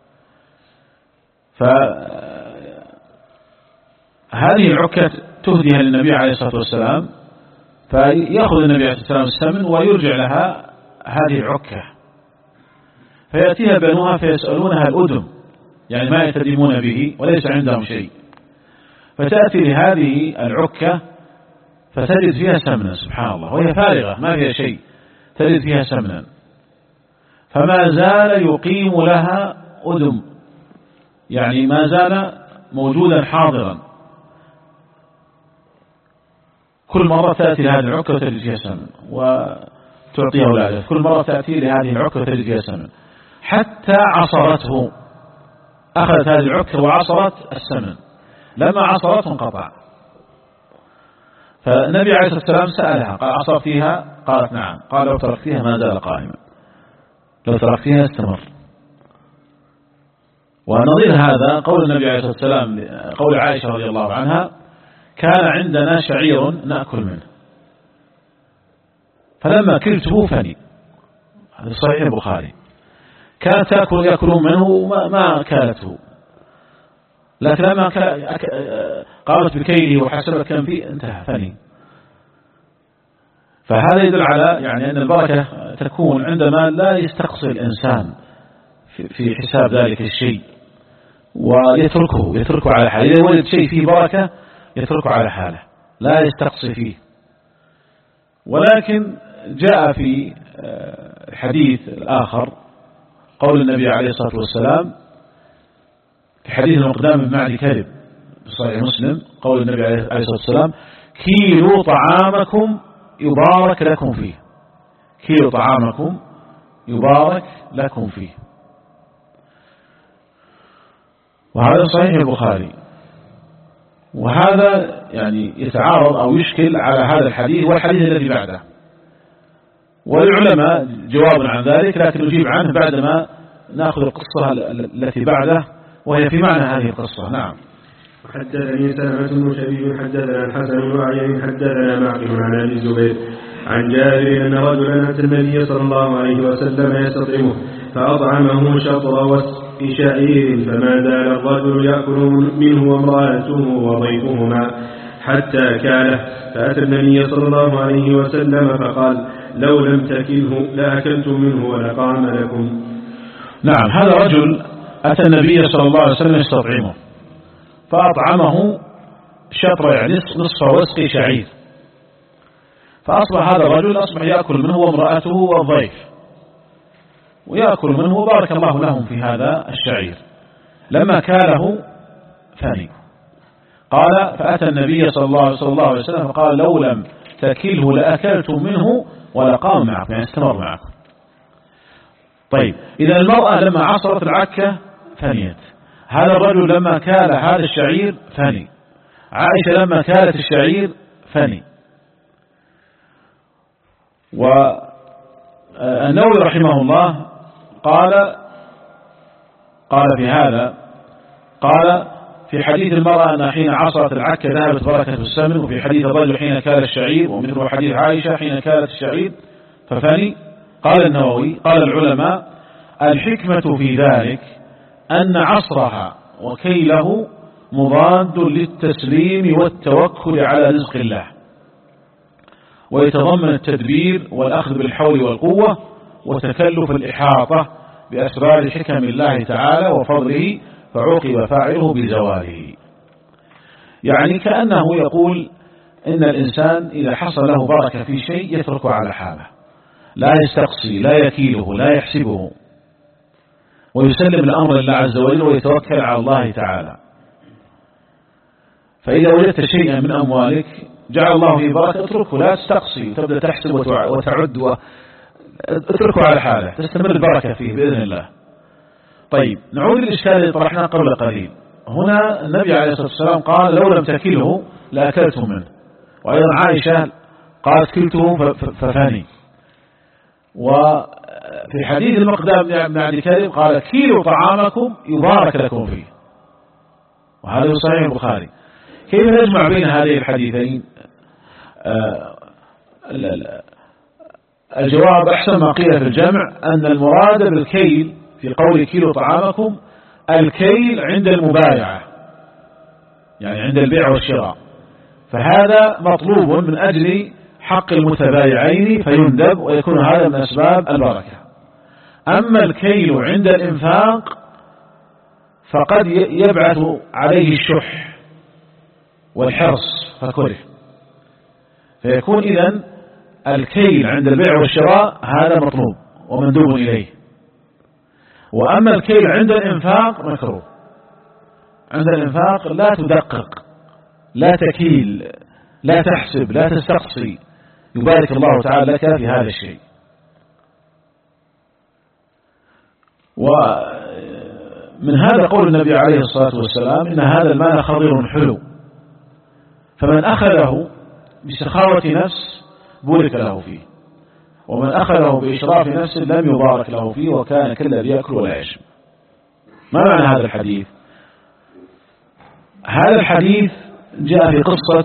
فهذه العكة تهديها للنبي عليه الصلاة والسلام، فيأخذ النبي عليه الصلاة والسلام السمن ويرجع لها هذه العكة، فيأتيها بنوها فيسألونها الأدم، يعني ما يتدمون به وليس عندهم شيء، فتأتي لهذه العكة فتجد فيها سمنا، سبحان الله، وهي فارغة ما فيها شيء، تجد فيها سمنا، فما زال يقيم لها أدم، يعني ما زال موجودا حاضرا، كل مرة تأتي لهذه العكة وتجد فيها سمن وتعطيها أولادها، كل مرة تأتي لهذه العكة وتجد فيها سمن حتى عصرته، أخذت هذه العكة وعصرت السمن، لما عصرته انقطع. فالنبي عليه الصلاة والسلام سألها قال عصرتيها؟ قالت نعم. قال لو تركتيها ما زال قائما، لو تركتيها استمر. ونظير هذا قول النبي عليه الصلاة والسلام، قول عائشة رضي الله عنها: كان عندنا شعير نأكل منه فلما كلته فني. هذا صحيح البخاري. كانت يأكلون منه وما كالته، لكن لما قامت بكيله وحسب كم فيه انتهى فني. فهذا يدل على يعني أن البركة تكون عندما لا يستقصي الإنسان في حساب ذلك الشيء ويتركه على حاله. إذا وجد شيء فيه بركة يتركه على حاله لا يستقصي فيه. ولكن جاء في الحديث الآخر قول النبي عليه الصلاة والسلام في حديث المقدام بن معدي كذب صحيح مسلم، قول النبي عليه الصلاة والسلام: كيلوا طعامكم يبارك لكم فيه، كيلوا طعامكم يبارك لكم فيه. وهذا صحيح البخاري، وهذا يعني يتعارض أو يشكل على هذا الحديث والحديث الذي بعده، والعلماء جواب عن ذلك، لكن نجيب عنه بعدما نأخذ القصة التي بعده وهي في معنى هذه القصة. نعم. حدثني سلمة بن شبيب حدثنا الحسن بن عيين حدثنا معقل عن أبي الزبير عن جابر أن رجلا أتى النبي صلى الله عليه وسلم يستطعمه فأطعمه شطر وسق شعير، فما زال الرجل يأكل منه وامرأته وضيفهما حتى كاله، فأتى النبي صلى الله عليه وسلم فقال: لو لم تكله لأكلتم منه ولقام لكم. نعم، هذا رجل أتى النبي صلى الله عليه وسلم يستطعمه فأطعمه شطر يعني نصف وسق شعير، فأصبح هذا الرجل أصبح يأكل منه وامرأته والضيف، ويأكل منه وبارك الله لهم في هذا الشعير. لما كاله فني. قال: فأتى النبي صلى الله عليه وسلم فقال: لو لم تكله لأكلتم منه ولقام معكم، يعني استمر معكم. طيب، إذا المرأة لما عصرت العكة فنيت، هذا الرجل لما كال هذا الشعير فني، عائشة لما كالت الشعير فني. والنووي رحمه الله قال في هذا، قال في حديث المرأة أن حين عصرت العكة ذهبت بركة السمن، وفي حديث الرجل حين كال الشعير، ومثل حديث عائشة حين كالت الشعير ففني. قال النووي: قال العلماء: الحكمة في ذلك أن عصرها وكيله مضاد للتسليم والتوكل على رزق الله، ويتضمن التدبير والأخذ بالحول والقوة وتكلف الإحاطة بأسرار حكم الله تعالى وفضله، فعوقب فاعله بزواله. يعني كأنه يقول إن الإنسان إذا حصل له بركة في شيء يتركه على حاله، لا يستقصي، لا يكيله، لا يحسبه، ويسلم الأمر لله عز وجل ويتوكل على الله تعالى. فإذا وجدت شيئا من أموالك جعل الله فيه بركة اتركه، لا تستقصي وتبدأ تحسب وتعد اتركه على حاله، تستمر البركة فيه بإذن الله. طيب، نعود للإشكال الذي طرحناه قبل قليل. هنا النبي عليه الصلاة والسلام قال: لو لم تكله لأكلتم منه، وأيضا عائشة قالت: كلته ففاني. وفي حديث المقدام بن معدي كذب قال: كيلوا طعامكم يبارك لكم فيه، وهذا صحيح البخاري. كيف نجمع بين هذه الحديثين؟ الجواب أحسن ما قيل في الجمع أن المراد بالكيل في قول كيلوا طعامكم الكيل عند المبايعة، يعني عند البيع والشراء، فهذا مطلوب من أجل حق المتبايعين فيندب، ويكون هذا من أسباب البركة. أما الكيل عند الإنفاق فقد يبعث عليه الشح والحرص فكره، فيكون إذن الكيل عند البيع والشراء هذا مطلوب ومندوب إليه. وأما الكيل عند الإنفاق مكروه. عند الإنفاق لا تدقق، لا تكيل، لا تحسب، لا تستقصي، يبارك الله تعالى لك في هذا الشيء. ومن هذا قول النبي عليه الصلاة والسلام: إن هذا المال خضر حلو، فمن أخذه بسخاوة نفس بورك له فيه، ومن أخذه بإشراف نفس لم يبارك له فيه، وكان كالذي يأكل ولا يشرب. ما معنى هذا الحديث؟ هذا الحديث جاء في قصة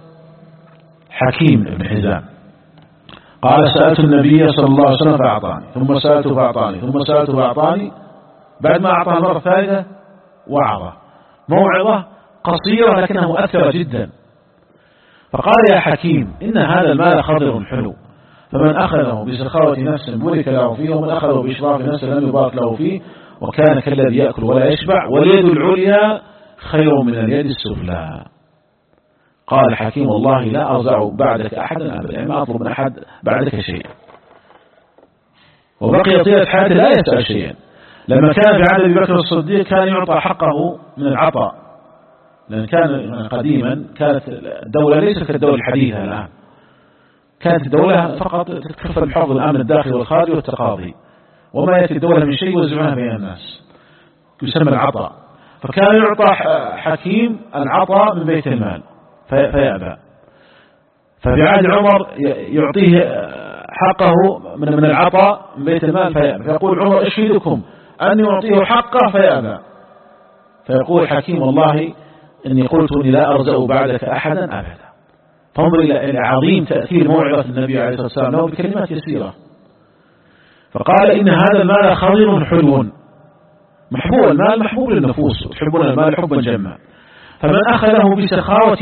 حكيم بن حزام. قال: سألت النبي صلى الله عليه وسلم فأعطاني، ثم سألته فأعطاني، ثم سألته فأعطاني. بعد ما أعطاه المرة الثالثة وعظة، موعظة قصيرة لكنها مؤثرة جدا. فقال: يا حكيم، إن هذا المال خضر حلو، فمن أخذه بسخاوة نفس بورك له فيه، ومن أخذه بإشراف نفس لم يبارك له فيه، وكان كالذي يأكل ولا يشبع، واليد العليا خير من اليد السفلى. قال الحكيم: والله لا أرزع بعدك أحدا أبدا، يعني ما أطلب من أحد بعدك شيئا. وبقي طيلة حياته لا يسأل شيئا. لما كان في عهد أبي بكر الصديق كان يعطى حقه من العطاء، لأن كان قديما كانت الدولة ليست كالدولة الحديثة الآن، كانت الدولة فقط تتكفل بحفظ الأمن الداخلي والخارجي والتقاضي، وما يأتي الدولة من شيء يوزعونها بين الناس، يسمى العطاء. فكان يعطى حكيم العطاء من بيت المال فيأبى. ففي عهد عمر يعطيه حقه من العطاء من بيت المال فيأبى، فيقول عمر أشهدكم أني أعطيه حقه فيأبى، فيقول حكيم والله إني قلت إني لا أرزق بعدك أحدا أبدا. فانظر إلى عظيم تأثير موعظة النبي عليه الصلاة والسلام له بكلمات يسيرة. فقال إن هذا المال خضر حلو محبوب، المال محبوب للنفوس وتحبون المال حبا جما، فمن أخذه بسخاوة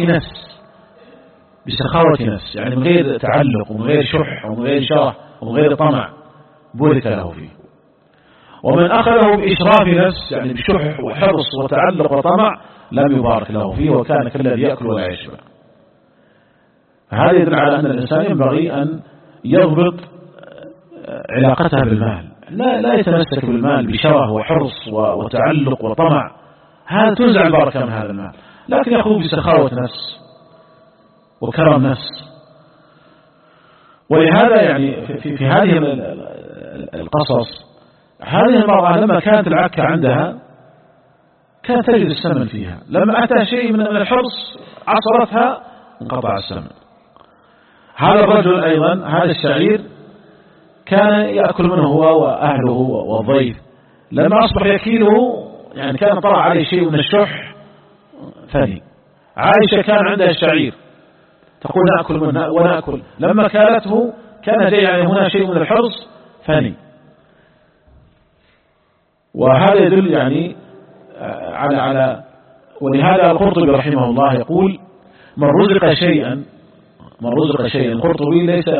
نفس يعني من غير تعلق ومن غير شح ومن غير شره ومن غير طمع بورك له فيه، ومن أخذه بإشراف نفس يعني بشح وحرص وتعلق وطمع لم يبارك له فيه وكان كالذي يأكل ولا يشبع. هذا يدل على أن الإنسان ينبغي أن يضبط علاقتها بالمال، لا يتمسك بالمال بشره وحرص وتعلق وطمع، هذا تنزع البركة من هذا المال، لكن يأخذ بسخاوة نفس وكرم نفس. ولهذا يعني في هذه القصص هذه المرأة لما كانت العكة عندها كانت تجد السمن فيها، لما أتى شيء من الحرص عصرتها انقطع السمن. هذا الرجل أيضا هذا الشعير كان يأكل منه هو وأهله والضيف، لما أصبح يكيله يعني كان طلع عليه شيء من الشح ثاني. عائشة كان عندها الشعير تقول نأكل منه ونأكل، لما كالته كان جاي يعني هنا شيء من الحرص ثاني. وهذا يدل يعني على ولهذا القرطبي رحمه الله يقول من رزق شيئا القرطبي ليس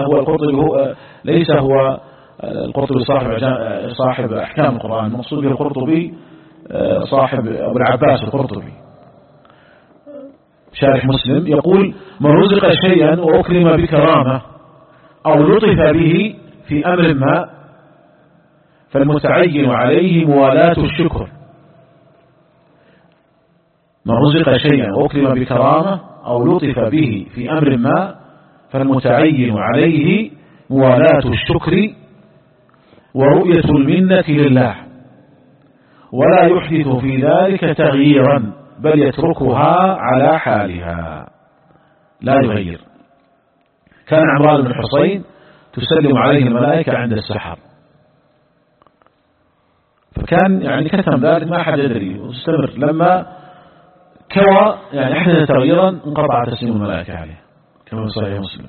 هو القرطبي صاحب أحكام القرآن، المقصود به القرطبي صاحب أبو العباس القرطبي شارح مسلم، يقول من رزق شيئا وأكرم بكرامة أو لطف به في أمر ما فالمتعين عليه موالاة الشكر. من رزق شيئا وأكرم بكرامة أو لطف به في أمر ما فالمتعين عليه موالاة الشكر ورؤية المنة لله، ولا يحدث في ذلك تغييرا بل يتركها على حالها لا يغير. كان عمران بن حصين تسلم عليه الملائكة عند السحر، فكان يعني كتم ذلك ما أحد يدري واستمر، لما كوى يعني أحدث تغييرا انقطع تسليم الملائكة عليه كما في صحيح مسلم.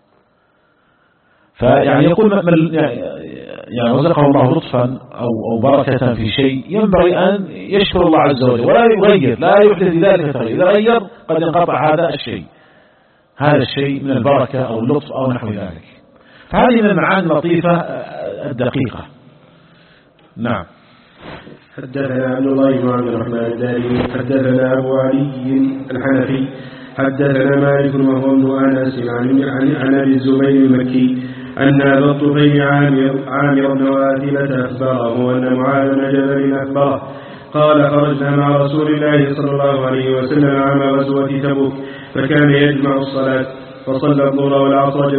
فيعني يقول يعني رزقه الله لطفا أو بركة في شيء ينبغي أن يشكر الله عز وجل ولا يغير، لا يحدث ذلك تغيير، إذا غير قد ينقطع هذا الشيء من البركة أو اللطف أو نحو ذلك. فهذه من المعاني اللطيفة الدقيقة. نعم. حدثنا عبد الله بن عبد الرحمن الدارمي حدثنا أبو علي الحنفي حدثنا مالك وهو ابن أنس عن أبي الزبير المكي أن أبا الطفيل عامر بن واثلة أخبره أن معاذ بن جبل أخبره قال خرجنا مع رسول الله صلى الله عليه وسلم عام غزوة تبوك فكان يجمع الصلاة فصلى الظهر والعصر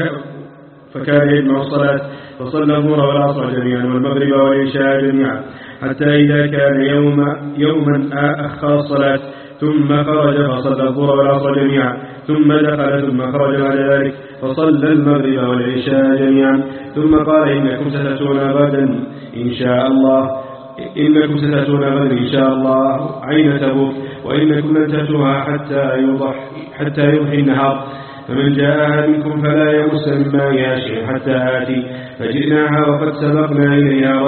جميعا والمغرب والعشاء جميعا حتى إذا كان يوما أخر الصلاة ثم خرج فصلى الظهر والعصر جميعا ثم دخل ثم خرج بعد ذلك فصلى المغرب والعشاء جميعا ثم قال إنكم ستأتون غدا إن شاء الله عين تبوك وإنكم لن تأتوها حتى يضحي النهار فمن جاءها منكم فلا يمس مما يشاء حتى آتي فجئناها وقد سبقنا إليها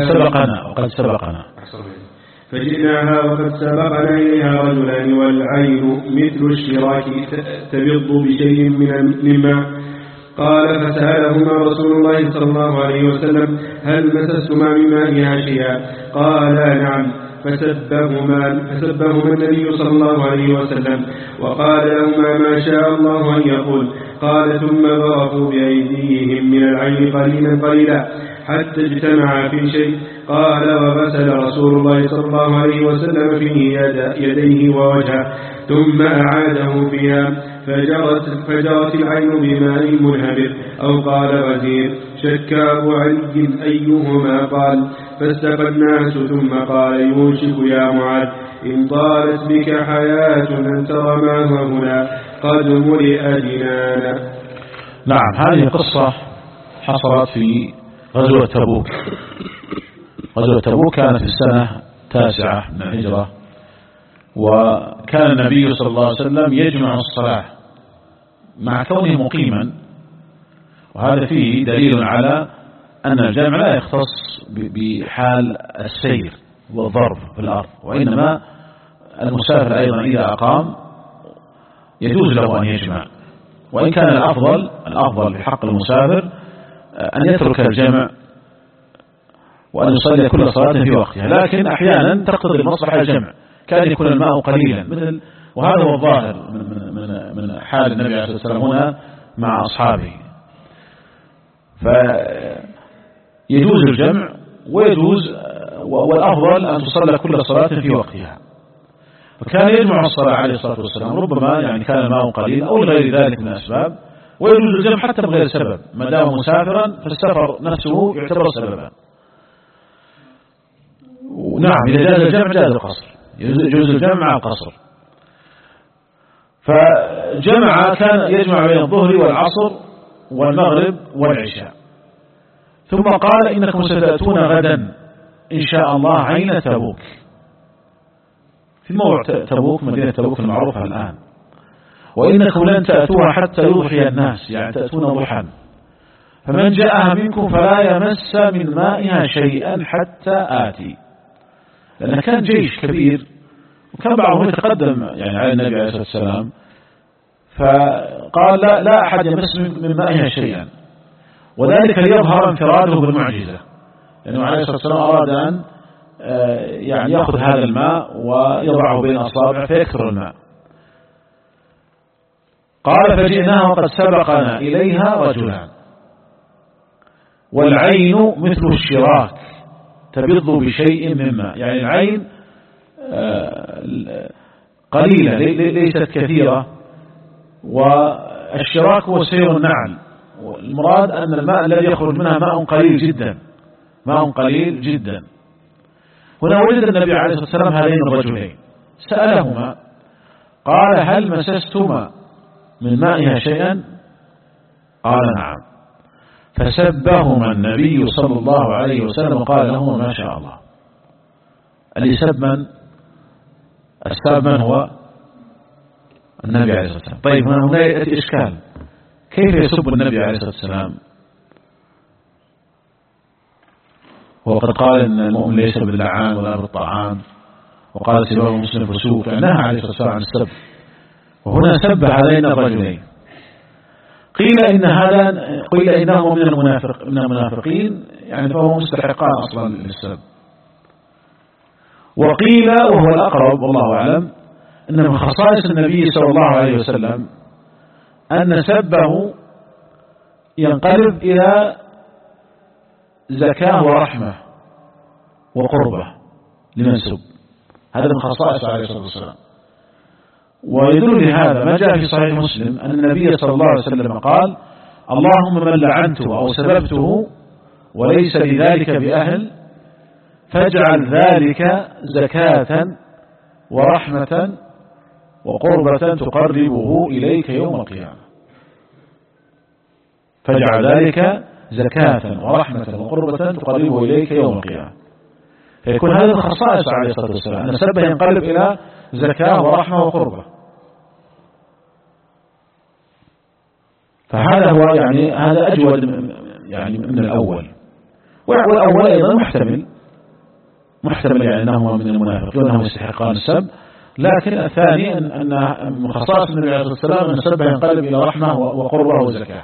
رجلان والعين مثل الشراك تبض بشيء من الماء. قال فسألهما رسول الله صلى الله عليه وسلم هل مسستما من مائها شيئا؟ قالا نعم. فسبهما النبي صلى الله عليه وسلم وقال لهما ما شاء الله أن يقول. قال ثم ضربوا بأيديهم من العين قليلا حتى اجتمع في شيء. قال وغسل رسول الله صلى الله عليه وسلم فيه يديه ووجهه ثم أعاده فيها فجرت العين بماء منهمر أو قال غزير. شك أبو علي أيهما قال. فاستقى الناس ثم قال يوشك يا معاذ إن طالت بك حياة أن ترى ما هنا قد ملئ جنانا. نعم، هذه قصة حصلت في غزوة تبوك. غزوة تبوك كانت في السنة 9 من الهجرة، وكان النبي صلى الله عليه وسلم يجمع الصلاة مع كونه مقيما، وهذا فيه دليل على أن الجمع لا يختص بحال السير والضرب في الأرض، وإنما المسافر أيضا إذا أقام يجوز له أن يجمع، وإن كان الأفضل في حق المسافر أن يترك الجمع وأن يصلي كل صلاة في وقتها، لكن أحيانا تقتضي المصلحة الجمع، كان يكون الماء قليلا وهذا هو الظاهر من حال النبي عليه الصلاة والسلام هنا مع أصحابه. فيجوز الجمع ويجوز والأفضل أن تصلى كل صلاة في وقتها. فكان يجمع الصلاة عليه الصلاة والسلام، ربما يعني كان الماء قليل أو لغير ذلك من الأسباب، ويجوز الجمع حتى بغير سبب، ما دام مسافرا فالسفر نفسه يعتبر سببا. ونعم إذا جاز الجمع جاز القصر، يجوز الجمع مع القصر. فجمع كان يجمع بين الظهر والعصر والمغرب والعشاء، ثم قال إنكم ستأتون غدا إن شاء الله عين تبوك، في موضع تبوك مدينة تبوك المعروفة الآن، وإنكم لن تأتوها حتى يضحي الناس، يعني تأتون ضحى، فمن جاءها منكم فلا يمس من مائها شيئا حتى آتي. لأن كان جيش كبير وكان بعضهم يتقدم يعني على النبي عليه الصلاة والسلام، فقال لا أحد يمس من مائها شيئا، وذلك ليظهر انفراده بالمعجزة، لأنه عليه الصلاة والسلام أراد أن يعني يأخذ هذا الماء ويضعه بين أصابع فيكثر الماء. قال فجئناها وقد سبقنا إليها رجلان والعين مثل الشراك تبض بشيء من ماء، يعني العين قليلة ليست كثيرة، والشراك هو سير النعل، والمراد أن الماء الذي يخرج منها ماء قليل جدا، ماء قليل جدا. هنا وجد النبي عليه الصلاة والسلام هذين الرجلين، سألهما قال هل مسستما من مائها شيئا؟ قال نعم. فسبهما النبي صلى الله عليه وسلم وقال لهما ما شاء الله. اللي سب من؟ الساب من هو؟ النبي عليه الصلاة والسلام. طيب هنا يأتي إشكال، كيف يسب النبي عليه الصلاة والسلام وقد قال إن المؤمن ليس باللعان ولا بالطعام، وقال سباب المسلم فسوق، فنهى عليه الصلاة والسلام عن السب، وهنا سب هذين الرجلين. قيل إنهما من المنافقين، يعني فهو مستحقان أصلا للسب. وقيل وهو الأقرب والله أعلم إن من خصائص النبي صلى الله عليه وسلم أن سبه ينقلب إلى زكاة ورحمة وقربة لمن سب، هذا من خصائص عليه الصلاة والسلام. ويدل لهذا ما جاء في صحيح مسلم أن النبي صلى الله عليه وسلم قال اللهم من لعنته أو سببته وليس لذلك بأهل فاجعل ذلك زكاة ورحمة وقربة تقربه إليك يوم القيامة. فاجعل ذلك زكاة ورحمة وقربة تقربه إليك يوم القيامة. فيكون هذا الخصائص عليه الصلاة والسلام أن سبه ينقلب إلى زكاة ورحمة وقربة. فهذا هو يعني هذا أجود يعني من الأول، والأول أيضا محتمل يعني أنه من المنافقين وأنهم يستحقان السب، لكن الثاني أن من خصائص النبي عليه الصلاة والسلام أن سبه ينقلب إلى رحمة وقربة وزكاة.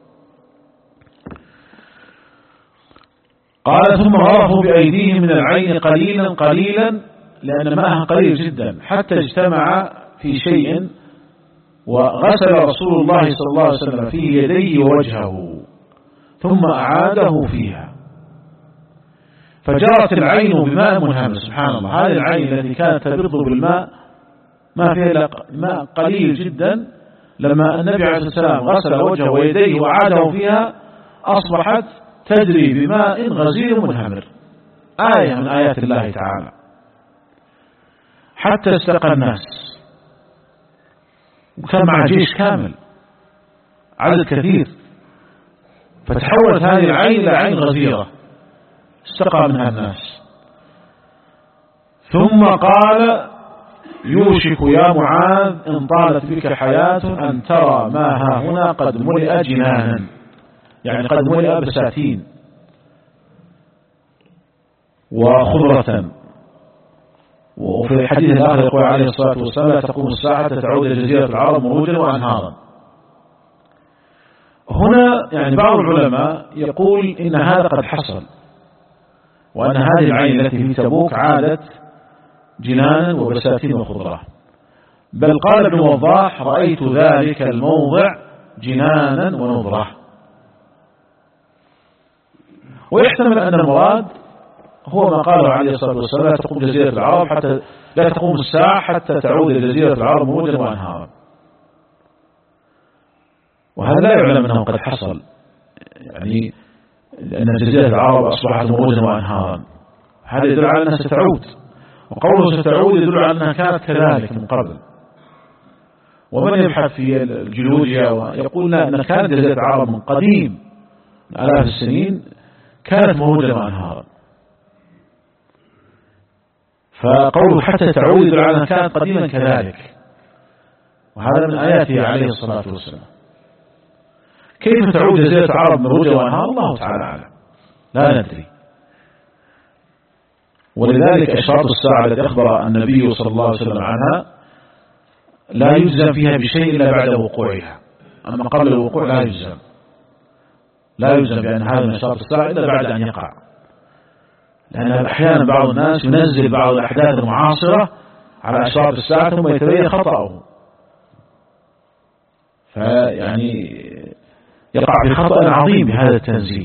قال ثم غرفوا بأيديهم من العين قليلا لأن ماءها قليل جدا حتى اجتمع في شيء، وغسل رسول الله صلى الله عليه وسلم في يديه ووجهه ثم أعاده فيها. فجرت العين بماء منهمر. سبحان الله، هذه العين التي كانت تبرد بالماء ما فيها إلا ماء قليل جدا، لما النبي عليه الصلاة والسلام غسل وجهه ويديه وعاده فيها أصبحت تجري بماء غزير منهمر، آية من آيات الله تعالى. حتى استقى الناس، وكان مع جيش كامل عدد كثير، فتحولت هذه العين إلى عين غزيرة استقى منها الناس. ثم قال: يوشك يا معاذ إن طالت بك حياة أن ترى ما ها هنا قد ملئ جنانا، يعني قد ملئ بساتين وخضرة. وفي الحديث الآخر يقول عليه الصلاة والسلام: لا تقوم الساعة تعود إلى جزيرة العرب مروجا وأنهارا. هنا يعني بعض العلماء يقول إن هذا قد حصل، وأن هذه العين التي في تبوك عادت جنانا وبساتين وخضرة، بل قال ابن وضاح: رأيت ذلك الموضع جنانا ونضرة. ويحتمل أن المراد هو ما قاله عليه الصلاة والسلام: لا تقوم جزيرة العرب حتى لا تقوم الساعة حتى تعود إلى جزيرة العرب مروجا وأنهارا. وهذا لا يعلم أنه قد حصل، يعني أن جزيرة العرب أصبحت مروجا وأنهارا، هذا يدل على أنها ستعود، وقوله ستعود يدل على أنها كانت كذلك من قبل. ومن يبحث في الجيولوجيا ويقول أن كانت جزيرة العرب من قديم آلاف السنين كانت مروجا وأنهارا، فقوله حتى تعود يدل على أنها كانت قديما كذلك، وهذا من آياته عليه الصلاة والسلام. كيف تعود جزيرة العرب مروجا وأنهارا؟ الله تعالى أعلم، لا ندري. ولذلك أشراط الساعة التي أخبر النبي صلى الله عليه وسلم عنها لا يجزم فيها بشيء إلا بعد وقوعها، أما قبل الوقوع لا يجزم بأن هذا من أشراط الساعة إلا بعد أن يقع، لأن أحيانا بعض الناس ينزل بعض الأحداث المعاصرة على أشراط الساعة ثم يتبين خطأه، فيعني يقع في خطأ عظيم بهذا التنزيل.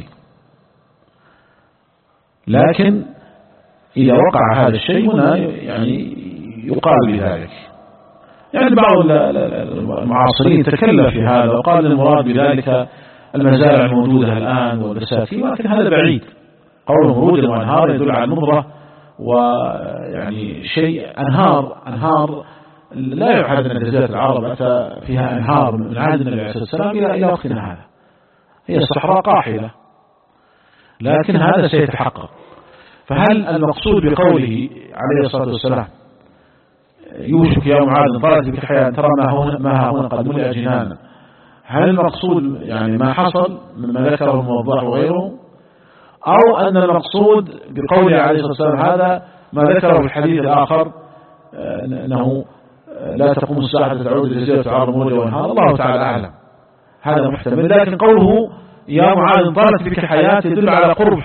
لكن إذا وقع هذا الشيء هنا يعني يقال بذلك. يعني بعض المعاصرين تكلم في هذا وقال المراد بذلك المزارع الموجودة الآن والبساتين، ولكن هذا بعيد. قول مروجا وأنهار يدل على النضرة، ويعني شيء أنهار لا يعهد أن جزيرة العرب أتى فيها أنهار من عهد النبي عليه الصلاة والسلام إلى وقتنا هذا، هي الصحراء قاحلة، لكن هذا سيتحقق. فهل المقصود بقوله عليه الصلاة والسلام: يوشك يا معاذ طالت بك حياة ترى ما ها هنا قد ملئ جنانا، هل المقصود يعني ما حصل مما ذكره الموضح وغيره، أو أن المقصود بقوله عليه الصلاة والسلام هذا ما ذكره في الحديث الآخر أنه لا تقوم الساعة حتى تعود جزيرة العرب مروجا وأنهارا؟ الله تعالى أعلم، هذا محتمل. لكن قوله يا معاذ طالت بك حياة يدل على قرب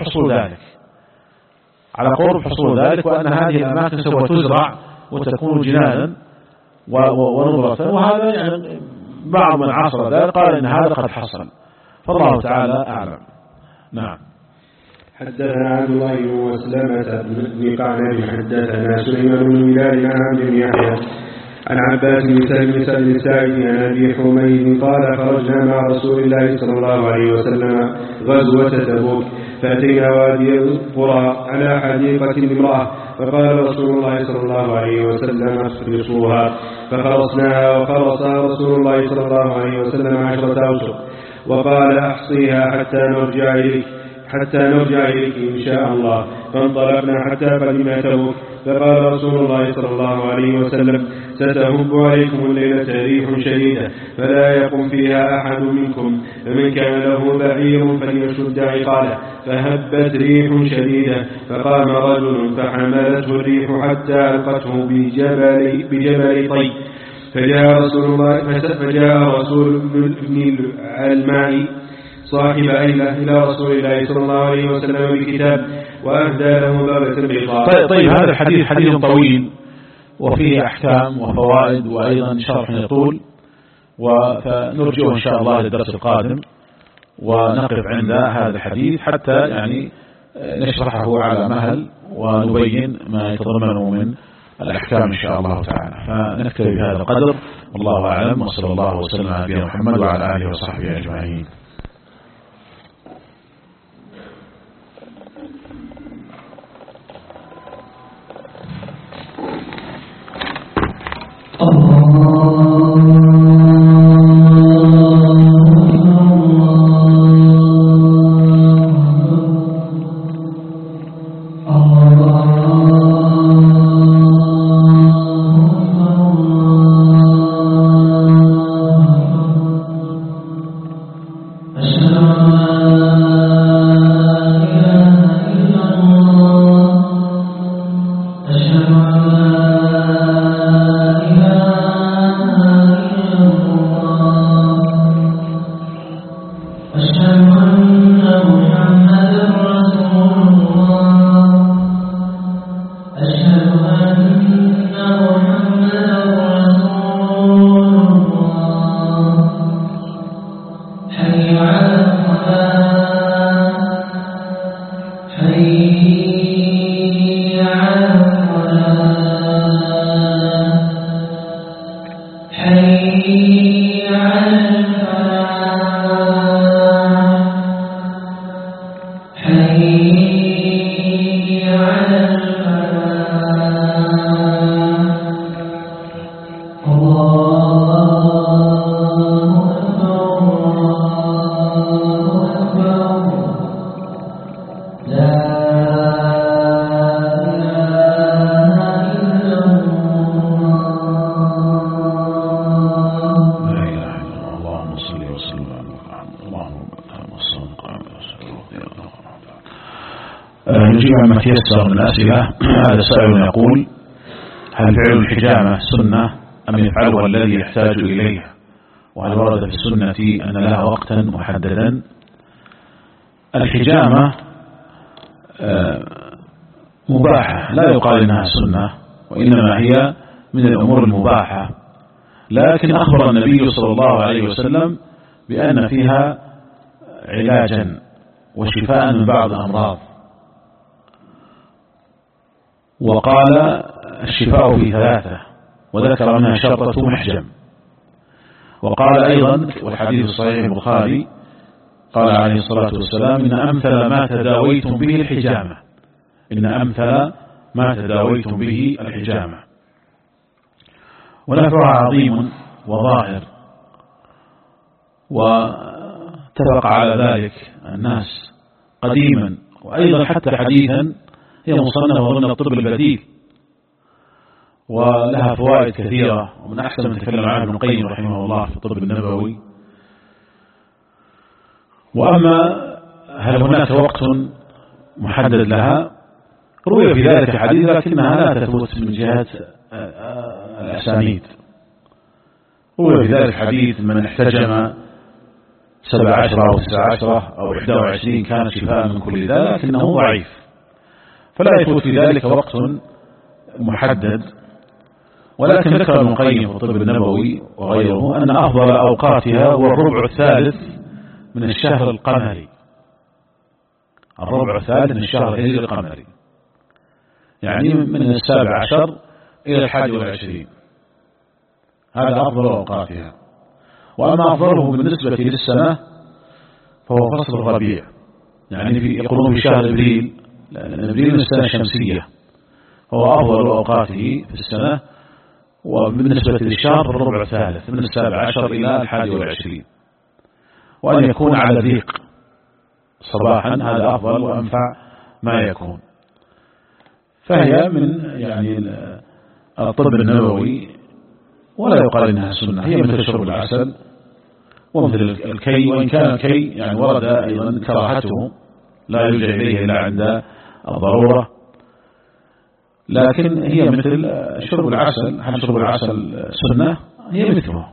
حصول ذلك، وأن هذه الأماكن سوف تزرع وتكون جنانا ونضرة، وهذا يعني بعض من عاصر ذلك قال إن هذا قد حصل، فالله تعالى أعلم. نعم. حدثنا عبد الله بن مسلمة بن قعنب حدثنا سليمان بن بلال عن عبد بن يحيى عن عباس بن سلم الساعدي عن أبي حميد قال: خرجنا مع رسول الله صلى الله عليه وسلم غزوة تبوك، فأتينا وادي القرى على حديقة امرأة، فقال رسول الله صلى الله عليه وسلم: اخرصوها، فخرصناها، وخرصها رسول الله صلى الله عليه وسلم 10 أوسق، وقال: أحصيها حتى نرجع إليك إن شاء الله. فانطلقنا حتى قدمنا تبوك، فقال رسول الله صلى الله عليه وسلم: ستهب عليكم الليلة ريح شديدة فلا يقم فيها أحد منكم، فمن كان له بعير فليشد عقاله. فهبت ريح شديدة، فقام رجل فحملته الريح حتى ألقته بجبل طي، فجاء رسول ابن الماء صاحب أيلة إلى رسول الله صلى الله عليه وسلم بكتاب، وأهدى له ضربة بيضاء. طيب هذا الحديث حديث طويل وفيه أحكام وفوائد وأيضا شرح يطول، فنرجو إن شاء الله للدرس القادم ونقف عند هذا الحديث حتى يعني نشرحه على مهل ونبين ما يتضمنه من الأحكام إن شاء الله تعالى. فنكتفي بهذا القدر، والله أعلم، وصلى الله وسلم على نبينا محمد وعلى آله وصحبه أجمعين. نجيب عما تيسر من الأسئلة. هذا سائل يقول: هل فعل الحجامة سنة أم يفعلها الذي يحتاج إليه؟ وهل ورد في السنة أن لها وقتا محددا؟ الحجامة مباحة، لا يقال إنها سنة، وإنما هي من الأمور المباحة، لكن أخبر النبي صلى الله عليه وسلم بأن فيها علاجا وشفاء من بعض الأمراض، وقال الشفاء في ثلاثة، وذكر منها شرطة محجم. وقال أيضا والحديث الصحيح البخاري قال عليه الصلاة والسلام: إن أمثل ما تداويتم به الحجامة، إن أمثل ما تداويتم به الحجامة. ونفعها عظيم وظاهر، واتفق على ذلك الناس قديما وأيضا حتى حديثا. هي مصنفة ضمن الطب البديل، ولها فوائد كثيرة، ومن أحسن من تكلم عنه ابن القيم رحمه الله في الطب النبوي. وأما هل هناك وقت محدد لها؟ روي في ذلك حديث، لكنها لا تثبت من جهة الأسانيد. روي في ذلك حديث: من احتجم 17 أو 19 أو 21 كان شفاء من كل ذا، لكنه ضعيف، فلا يثبت في ذلك وقت محدد. ولكن ذكر ابن القيم في الطب النبوي وغيره أن أفضل أوقاتها هو الربع الثالث من الشهر القمري، الربع الثالث من الشهر الهجري القمري، يعني من 17 إلى 21، هذا أفضل أوقاتها. وأما أفضله بالنسبة للسنة فهو فصل الربيع، يعني يقولون في شهر إبريل، لأن إبريل من السنة الشمسية، هو أفضل أوقاته في السنة. وبالنسبة للشهر الربع الثالث من 17 إلى 21، وأن يكون على ضيق صباحا، هذا أفضل وأنفع ما يكون. فهي من يعني الطب النبوي، ولا يقال إنها سنة. هي مثل شرب العسل ومثل الكي، وإن كان الكي يعني ورد أيضا كراهته، لا يلجأ إليه إلا عند الضرورة، لكن هي مثل شرب العسل. هل شرب العسل سنة؟ هي مثله،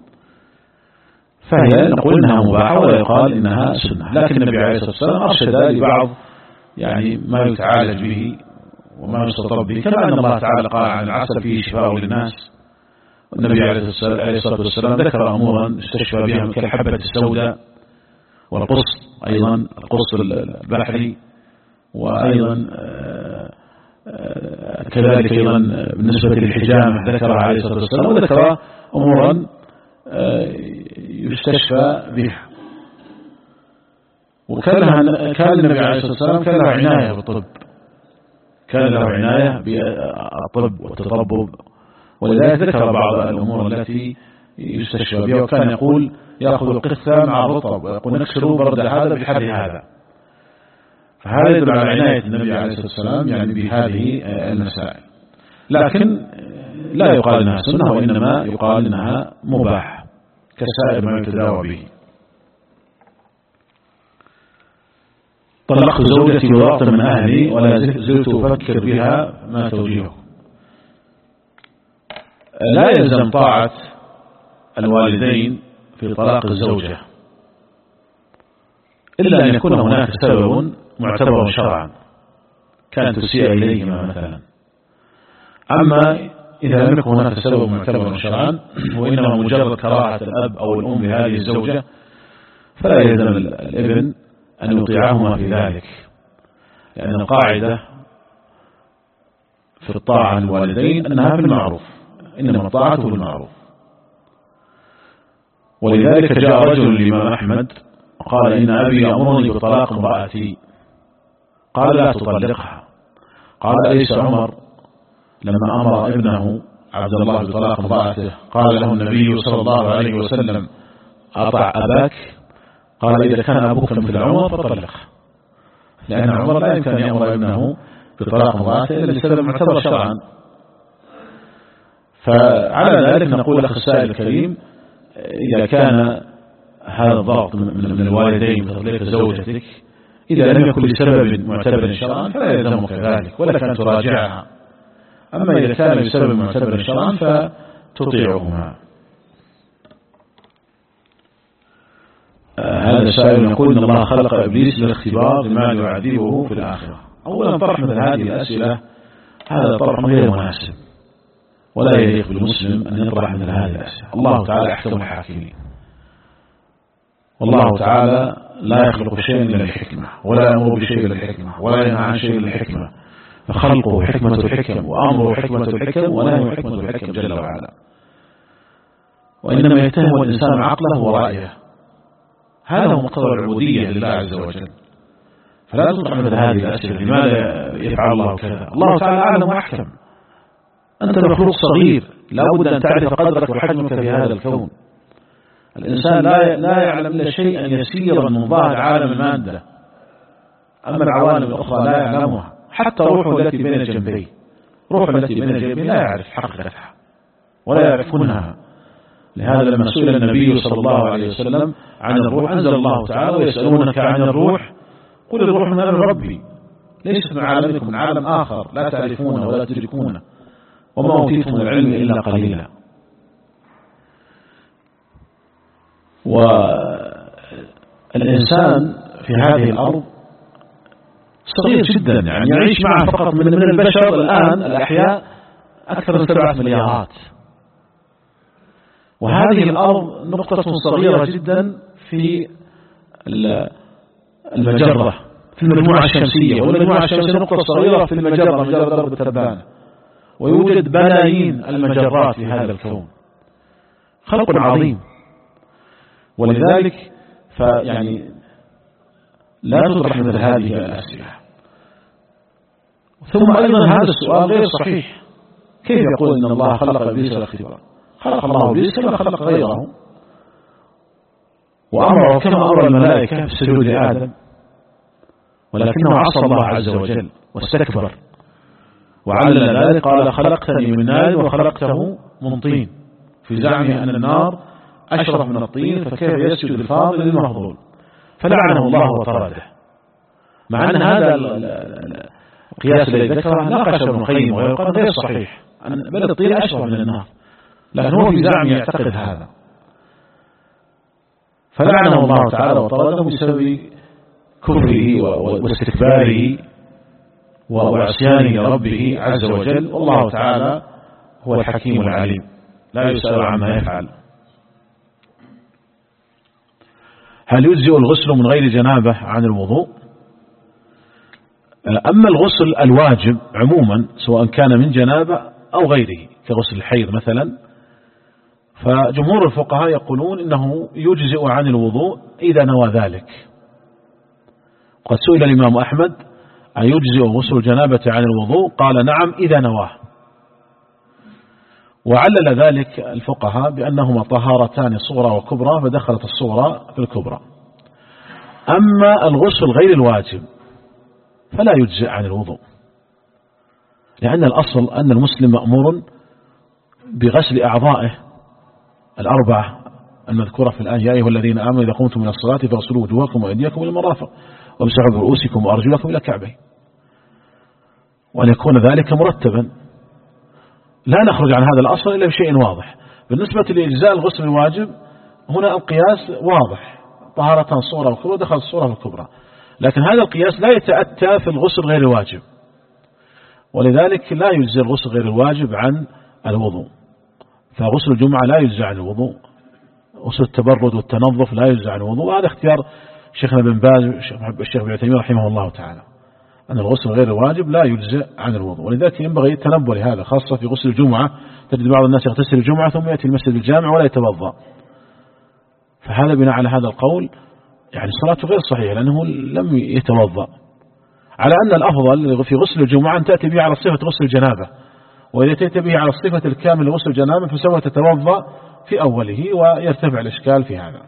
فهي نقول إنها مباحة ولا يقال إنها سنة. لكن النبي عليه الصلاة والسلام أرشد لبعض يعني ما يتعالج به وما يستطرب به، كما أن الله تعالى قال عن العسل فيه شفاء للناس. والنبي عليه الصلاة والسلام ذكر أمورا استشفى بها كالحبة السوداء والقص، أيضا القص البحري وأيضا كذلك أيضا بالنسبة للحجامة ذكرها عليه الصلاة والسلام، وذكر أمورا يستشفى بها. كان النبي عليه الصلاة والسلام كان له عناية بالطب، كان له عناية بالطب والتطبب، ولذلك ذكر بعض الأمور التي يستشفى بها، وكان يقول يأخذ القثة مع الرطب ويقول نكسر برد هذا بحر هذا. فهذا يدل على عناية النبي عليه الصلاة والسلام يعني بهذه المسائل، لكن لا يقال إنها سنة، وإنما يقال إنها مباح كسائر ما يتداوى به. طلقت زوجتي وضغطا من أهلي ولا زلت أفكر بها، ما توجيهه؟ لا يلزم طاعة الوالدين في طلاق الزوجة إلا أن يكون هناك سبب معتبر شرعا كانت تسيء إليهما مثلا. أما إذا لم يكن هناك سبب معتبر شرعا وإنما مجرد كراهة الأب أو الأم لهذه الزوجة، فلا يلزم الابن أن يطيعهما في ذلك، لأن القاعدة في الطاعة الوالدين أنها في المعروف، إنما الطاعة في المعروف. ولذلك جاء رجل للإمام أحمد وقال إن أبي يأمرني بطلاق امرأتي، قال لا تطلقها. قال أليس عمر لما أمر ابنه عبد الله بطلاق امرأته قال له النبي صلى الله عليه وسلم أطع أباك؟ قال إذا كان أبوك مثل عمر فطلقه، لأن عمر لا يمكن أن يأمر ابنه بطلاق امرأته إلا لسبب معتبر شرعا. فعلى ذلك نقول أخي السائل الكريم، إذا كان هذا الضغط من الوالدين بتطليق زوجتك إذا لم يكن لسبب معتبر شرعا فلا يلزمك ذلك ولا كان تراجعها، أما إذا كان لسبب معتبر شرعا فتطيعهما. هذا سائل يقول إن الله خلق إبليس للاختبار لما يعذبه في الآخرة. أولا طرح مثل هذه الأسئلة هذا طرح غير مناسب، ولا يليق بالمسلم أن يطرح مثل هذه الأسئلة. الله تعالى أحكم الحاكمين، والله تعالى لا يخلق شيئا إلا الحكمة، ولا يأمر بشيء إلا الحكمة، ولا ينهى عن شيء إلا الحكمة، فخلقه حكمة الحكم، وأمره حكمة الحكم، ونهيه حكمة الحكم جل وعلا. وإنما يتهم الإنسان عقله ورأيه، هذا هو مقتضى العبودية لله عز وجل. فلا تطرح مثل هذه الأسئلة، لماذا يفعل الله كذا؟ الله تعالى أعلم وأحكم. أنت مخلوق صغير، لا بد أن تعرف قدرك وحجمك في هذا الكون. الإنسان لا يعلم إلا شيئا يسيرا من ظاهر عالم المادة، أما العوالم الأخرى لا يعلمها، حتى روحه التي بين جنبيه، روحه التي بين جنبيه لا يعرف حقيقتها ولا يعرفونها. لهذا لما سئل النبي صلى الله عليه وسلم عن الروح أنزل الله تعالى ويسألونك عن الروح قل الروح من أمر ربي ليست من عالمكم، من عالم آخر لا تعرفونه ولا تدركونه، وما أوتيتم من العلم إلا قليلا. والإنسان في هذه الأرض صغير جدا، يعني يعيش معه فقط من البشر الآن الأحياء أكثر من 7 مليارات، وهذه الأرض نقطة صغيرة جدا في المجرة، في المجموعة الشمسية، والمجموعة الشمسية نقطة صغيرة في المجرة، مجرة درب تبانة، ويوجد بلايين المجرات في هذا الكون، خلق عظيم. ولذلك فيعني لا تطرح مثل هذه الأسئلة. ثم أيضا هذا السؤال غير صحيح. كيف يقول إن الله خلق إبليس للاختبار؟ خلق الله إبليس كما خلق غيره، وأمره كما أمر الملائكة بالسجود لآدم، ولكنه عصى الله عز وجل واستكبر وعلل ذلك، قال خلقتني من نار وخلقته من طين، في زعمه أن النار أشرف من الطين، فكيف يسجد الفاضل للمفضول، فلعنه الله وطرده. مع أن هذا القياس الذي ذكره ناقش ابن القيم ويقال غير صحيح، بل الطين أشرف من النار، لكن هو في زعمه يعتقد هذا، فلعنه الله تعالى وطرده بسبب كفره واستكباره وعصيانه لربه عز وجل. والله تعالى هو الحكيم العليم لا يسأل عما يفعل. هل يجزئ الغسل من غير جنابة عن الوضوء؟ أما الغسل الواجب عموما سواء كان من جنابة أو غيره كغسل الحيض مثلا، فجمهور الفقهاء يقولون إنه يجزئ عن الوضوء إذا نوى ذلك. قد سئل الإمام أحمد أيجزئ غسل الجنابة عن الوضوء؟ قال نعم إذا نواه. وعلل ذلك الفقهاء بأنهما طهارتان صغرى وكبرى، فدخلت الصغرى في الكبرى. أما الغسل غير الواجب فلا يجزئ عن الوضوء، لأن الأصل أن المسلم مأمور بغسل أعضائه الأربعة المذكورة في الآية: يا أيها الذين آمنوا إذا قمتم من الصلاة فاغسلوا وجوهكم وأيديكم إلى المرافق وامسحوا برؤوسكم وأرجلكم إلى الكعبين، وأن يكون ذلك مرتبا. لا نخرج عن هذا الأصل إلا بشيء واضح. بالنسبة لإجزاء الغسل الواجب هنا القياس واضح، طهارة صغرى وكبرى دخل الصغرى في الكبرى، لكن هذا القياس لا يتأتى في الغسل غير الواجب، ولذلك لا يجزي الغسل غير الواجب عن الوضوء. فغسل الجمعة لا يجزي عن الوضوء، غسل التبرد والتنظف لا يجزي عن الوضوء. وهذا اختيار شيخنا بن باز والشيخ ابن عثيمين رحمه الله تعالى، أن الغسل غير الواجب لا يجزئ عن الوضوء، ولذلك ينبغي التنبه لهذا، خاصة في غسل الجمعة. تجد بعض الناس يغتسل الجمعة ثم يأتي المسجد الجامع ولا يتوضأ، فهذا بناء على هذا القول يعني صلاته غير صحيحة لأنه لم يتوضأ. على أن الأفضل في غسل الجمعة أن تأتي به على صفة غسل الجنابة، وإذا تأتي به على الصفة الكاملة غسل الجنابة فسوف تتوضأ في أوله ويرتفع الإشكال في هذا.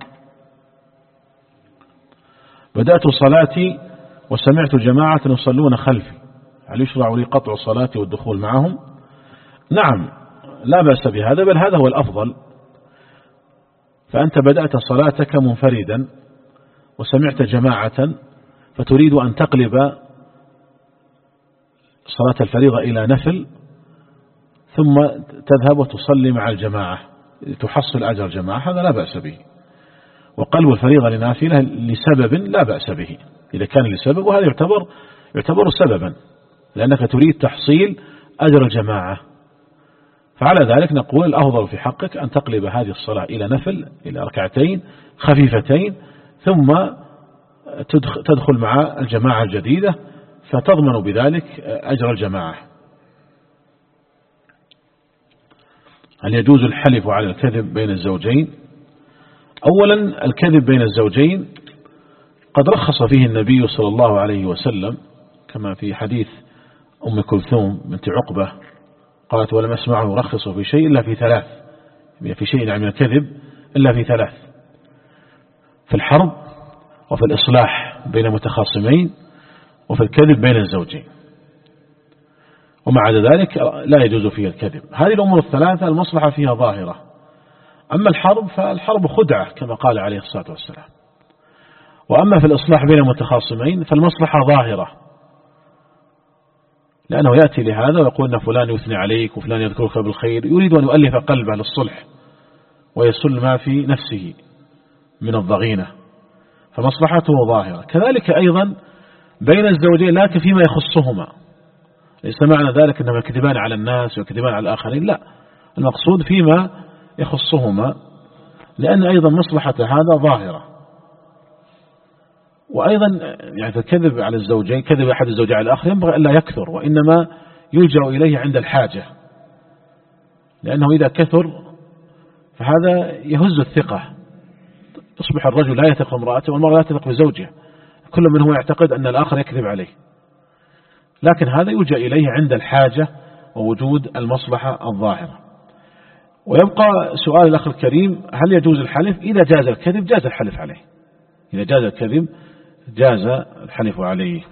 بدأت صلاتي وسمعت جماعة يصلون خلفي، هل يشرع لي قطع صلاتي والدخول معهم؟ نعم، لا بأس بهذا، بل هذا هو الأفضل. فأنت بدأت صلاتك منفردا وسمعت جماعة فتريد أن تقلب صلاة الفريضة إلى نفل، ثم تذهب وتصلي مع الجماعة تحصل أجر الجماعة، هذا لا بأس به. وقلب الفريضة لنافلة لسبب لا بأس به إذا كان لسبب، وهذا يعتبر سببا لأنك تريد تحصيل أجر الجماعة. فعلى ذلك نقول الأفضل في حقك أن تقلب هذه الصلاة إلى نفل، إلى ركعتين خفيفتين، ثم تدخل مع الجماعة الجديدة فتضمن بذلك أجر الجماعة. هل يجوز الحلف على الكذب بين الزوجين؟ أولا الكذب بين الزوجين قد رخص فيه النبي صلى الله عليه وسلم، كما في حديث أم كلثوم بنت عقبة قالت: ولم أسمعه يرخص في شيء إلا في ثلاث، في شيء من الكذب إلا في ثلاث: في الحرب، وفي الإصلاح بين متخاصمين، وفي الكذب بين الزوجين. ومع ذلك لا يجوز فيها الكذب. هذه الأمور الثلاثة المصلحة فيها ظاهرة. أما الحرب فالحرب خدعة كما قال عليه الصلاة والسلام. وأما في الإصلاح بين المتخاصمين فالمصلحة ظاهرة، لأنه يأتي لهذا ويقول أن فلان يثني عليك وفلان يذكرك بالخير، يريد أن يؤلف قلبه للصلح ويسل ما في نفسه من الضغينة، فمصلحته ظاهرة. كذلك أيضا بين الزوجين لكن فيما يخصهما، ليس معنى ذلك أنهم يكذبان على الناس ويكذبان على الآخرين، لا، المقصود فيما يخصهما، لأن أيضا مصلحة هذا ظاهرة. وأيضا يعني الكذب على الزوجين، كذب أحد الزوجين على الآخر ينبغي أن لا يكثر، وإنما يلجأ إليه عند الحاجة، لأنه إذا كثر فهذا يهز الثقة، يصبح الرجل لا يثق امرأته والمرأة لا تثق بزوجها، كل من هو يعتقد أن الآخر يكذب عليه. لكن هذا يلجأ إليه عند الحاجة ووجود المصلحة الظاهرة. ويبقى سؤال الأخ الكريم: هل يجوز الحلف؟ إذا جاز الكذب جاز الحلف عليه، إذا جاز الكذب جاز الحلف عليه.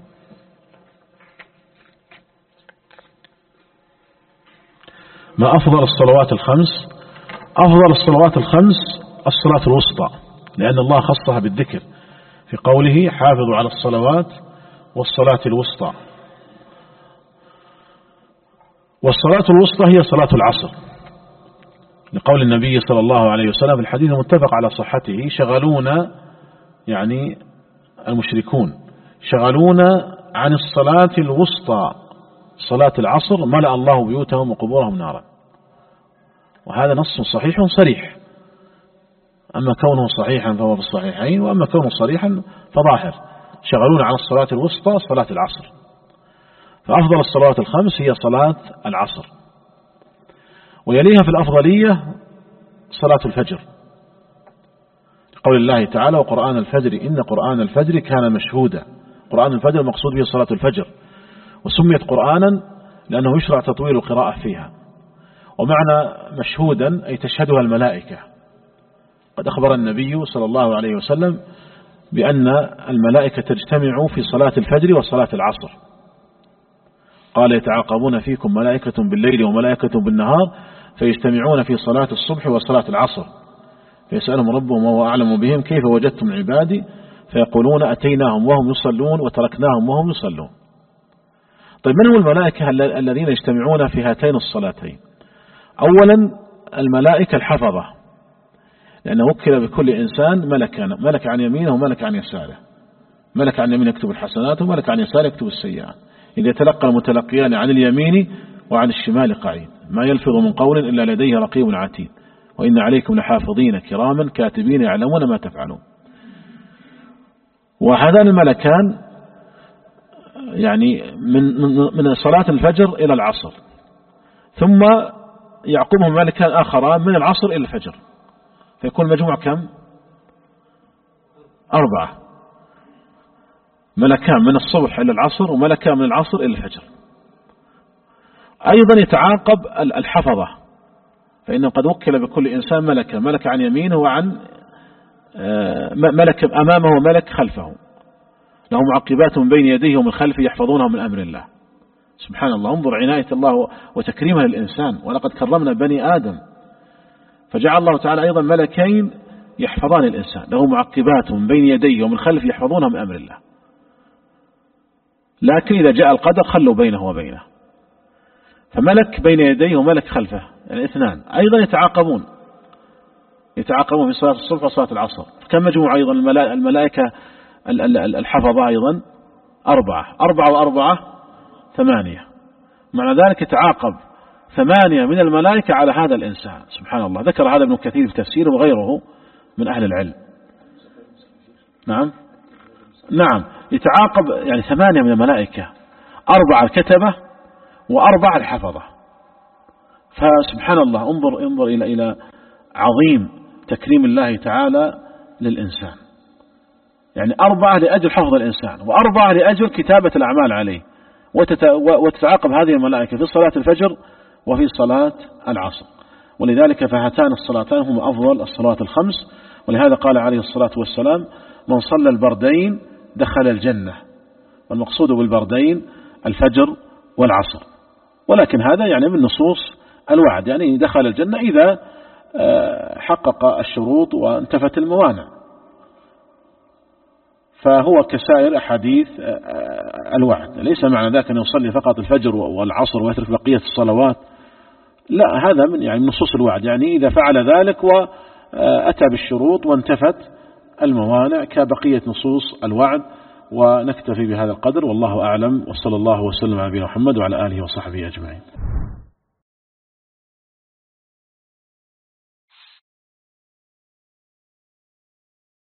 ما أفضل الصلوات الخمس؟ أفضل الصلوات الخمس الصلاة الوسطى، لأن الله خصها بالذكر في قوله: حافظوا على الصلوات والصلاة الوسطى. والصلاة الوسطى هي صلاة العصر، لقول النبي صلى الله عليه وسلم في الحديث المتفق على صحته: شغلونا، يعني المشركون شغلونا عن الصلاة الوسطى صلاة العصر، ملأ الله بيوتهم وقبورهم نارا. وهذا نص صحيح صريح، أما كونه صحيحا فهو في الصحيحين، وأما كونه صريحا فظاهر. شغلونا عن الصلاة الوسطى صلاة العصر، فأفضل الصلوات الخمس هي صلاة العصر، ويليها في الأفضلية صلاة الفجر، قول الله تعالى: وقرآن الفجر إن قرآن الفجر كان مشهودا. قرآن الفجر مقصود به صلاة الفجر، وسميت قرآنا لأنه يشرع تطويل القراءة فيها. ومعنى مشهودا أي تشهدها الملائكة. قد أخبر النبي صلى الله عليه وسلم بأن الملائكة تجتمع في صلاة الفجر وصلاة العصر. قال: يتعاقبون فيكم ملائكة بالليل وملائكة بالنهار فيجتمعون في صلاة الصبح وصلاة العصر فيسألهم ربهم وهو أعلم بهم كيف وجدتم عبادي فيقولون أتيناهم وهم يصلون وتركناهم وهم يصلون. طيب، من هم الملائكة الذين يجتمعون في هاتين الصلاتين؟ أولا الملائكة الحفظة، لأنه وكل بكل إنسان ملك عن يمينه وملك عن يساره. ملك عن يمينه يكتب الحسنات وملك عن يساره يكتب السيئات. إذا يتلقى المتلقيان عن اليمين وعن الشمال قعيد، ما يلفظ من قول إلا لديه رقيب عتيد وإن عليكم لحافظين كراما كاتبين يعلمون ما تفعلون. وهذان الملكان يعني من صلاة الفجر إلى العصر، ثم يعقبهم ملكان آخران من العصر إلى الفجر، فيكون مجموع كم؟ 4 ملكان من الصبح إلى العصر وملكان من العصر إلى الفجر. أيضا يتعاقب الحفظة، فإن قد وكل بكل إنسان ملك عن يمينه وعن ملك أمامه وملك خلفه، له معقبات من بين يديه ومن خلفه يحفظونه من أمر الله. سبحان الله، انظر عناية الله وتكريمه للإنسان. ولقد كرمنا بني آدم، فجعل الله تعالى أيضا ملكين يحفظان الإنسان، له معقبات من بين يديه ومن خلفه يحفظونه من أمر الله. لكن إذا جاء القدر خلوا بينه وبينه، فملك بين يديه وملك خلفه، يعني 2 أيضا يتعاقبون في صلاة الصبح وصلاة العصر. كم مجموع أيضا الملائكة الحفظة أيضا 4 و4 8. معنى ذلك يتعاقب 8 من الملائكة على هذا الإنسان. سبحان الله، ذكر هذا ابن كثير في تفسيره وغيره من أهل العلم. نعم، يتعاقب يعني 8 من الملائكة، 4 الكتبة و4 الحفظة. فسبحان الله، انظر إلى عظيم تكريم الله تعالى للإنسان. يعني 4 لأجل حفظ الإنسان، و4 لأجل كتابة الأعمال عليه. وتتعاقب هذه الملائكة في صلاة الفجر وفي صلاة العصر. ولذلك فهاتان الصلاتان هم أفضل الصلوات الخمس. ولهذا قال عليه الصلاة والسلام: من صلى البردين دخل الجنة. والمقصود بالبردين الفجر والعصر. ولكن هذا يعني من نصوص الوعد، يعني دخل الجنة إذا حقق الشروط وانتفت الموانع، فهو كسائر أحاديث الوعد. ليس معنى ذلك أن يصلي فقط الفجر والعصر ويترك بقية الصلوات، لا، هذا من نصوص الوعد، يعني إذا فعل ذلك وأتى بالشروط وانتفت الموانع كبقية نصوص الوعد. ونكتفي بهذا القدر، والله أعلم، وصلى الله وسلم على نبينا محمد وعلى آله وصحبه أجمعين.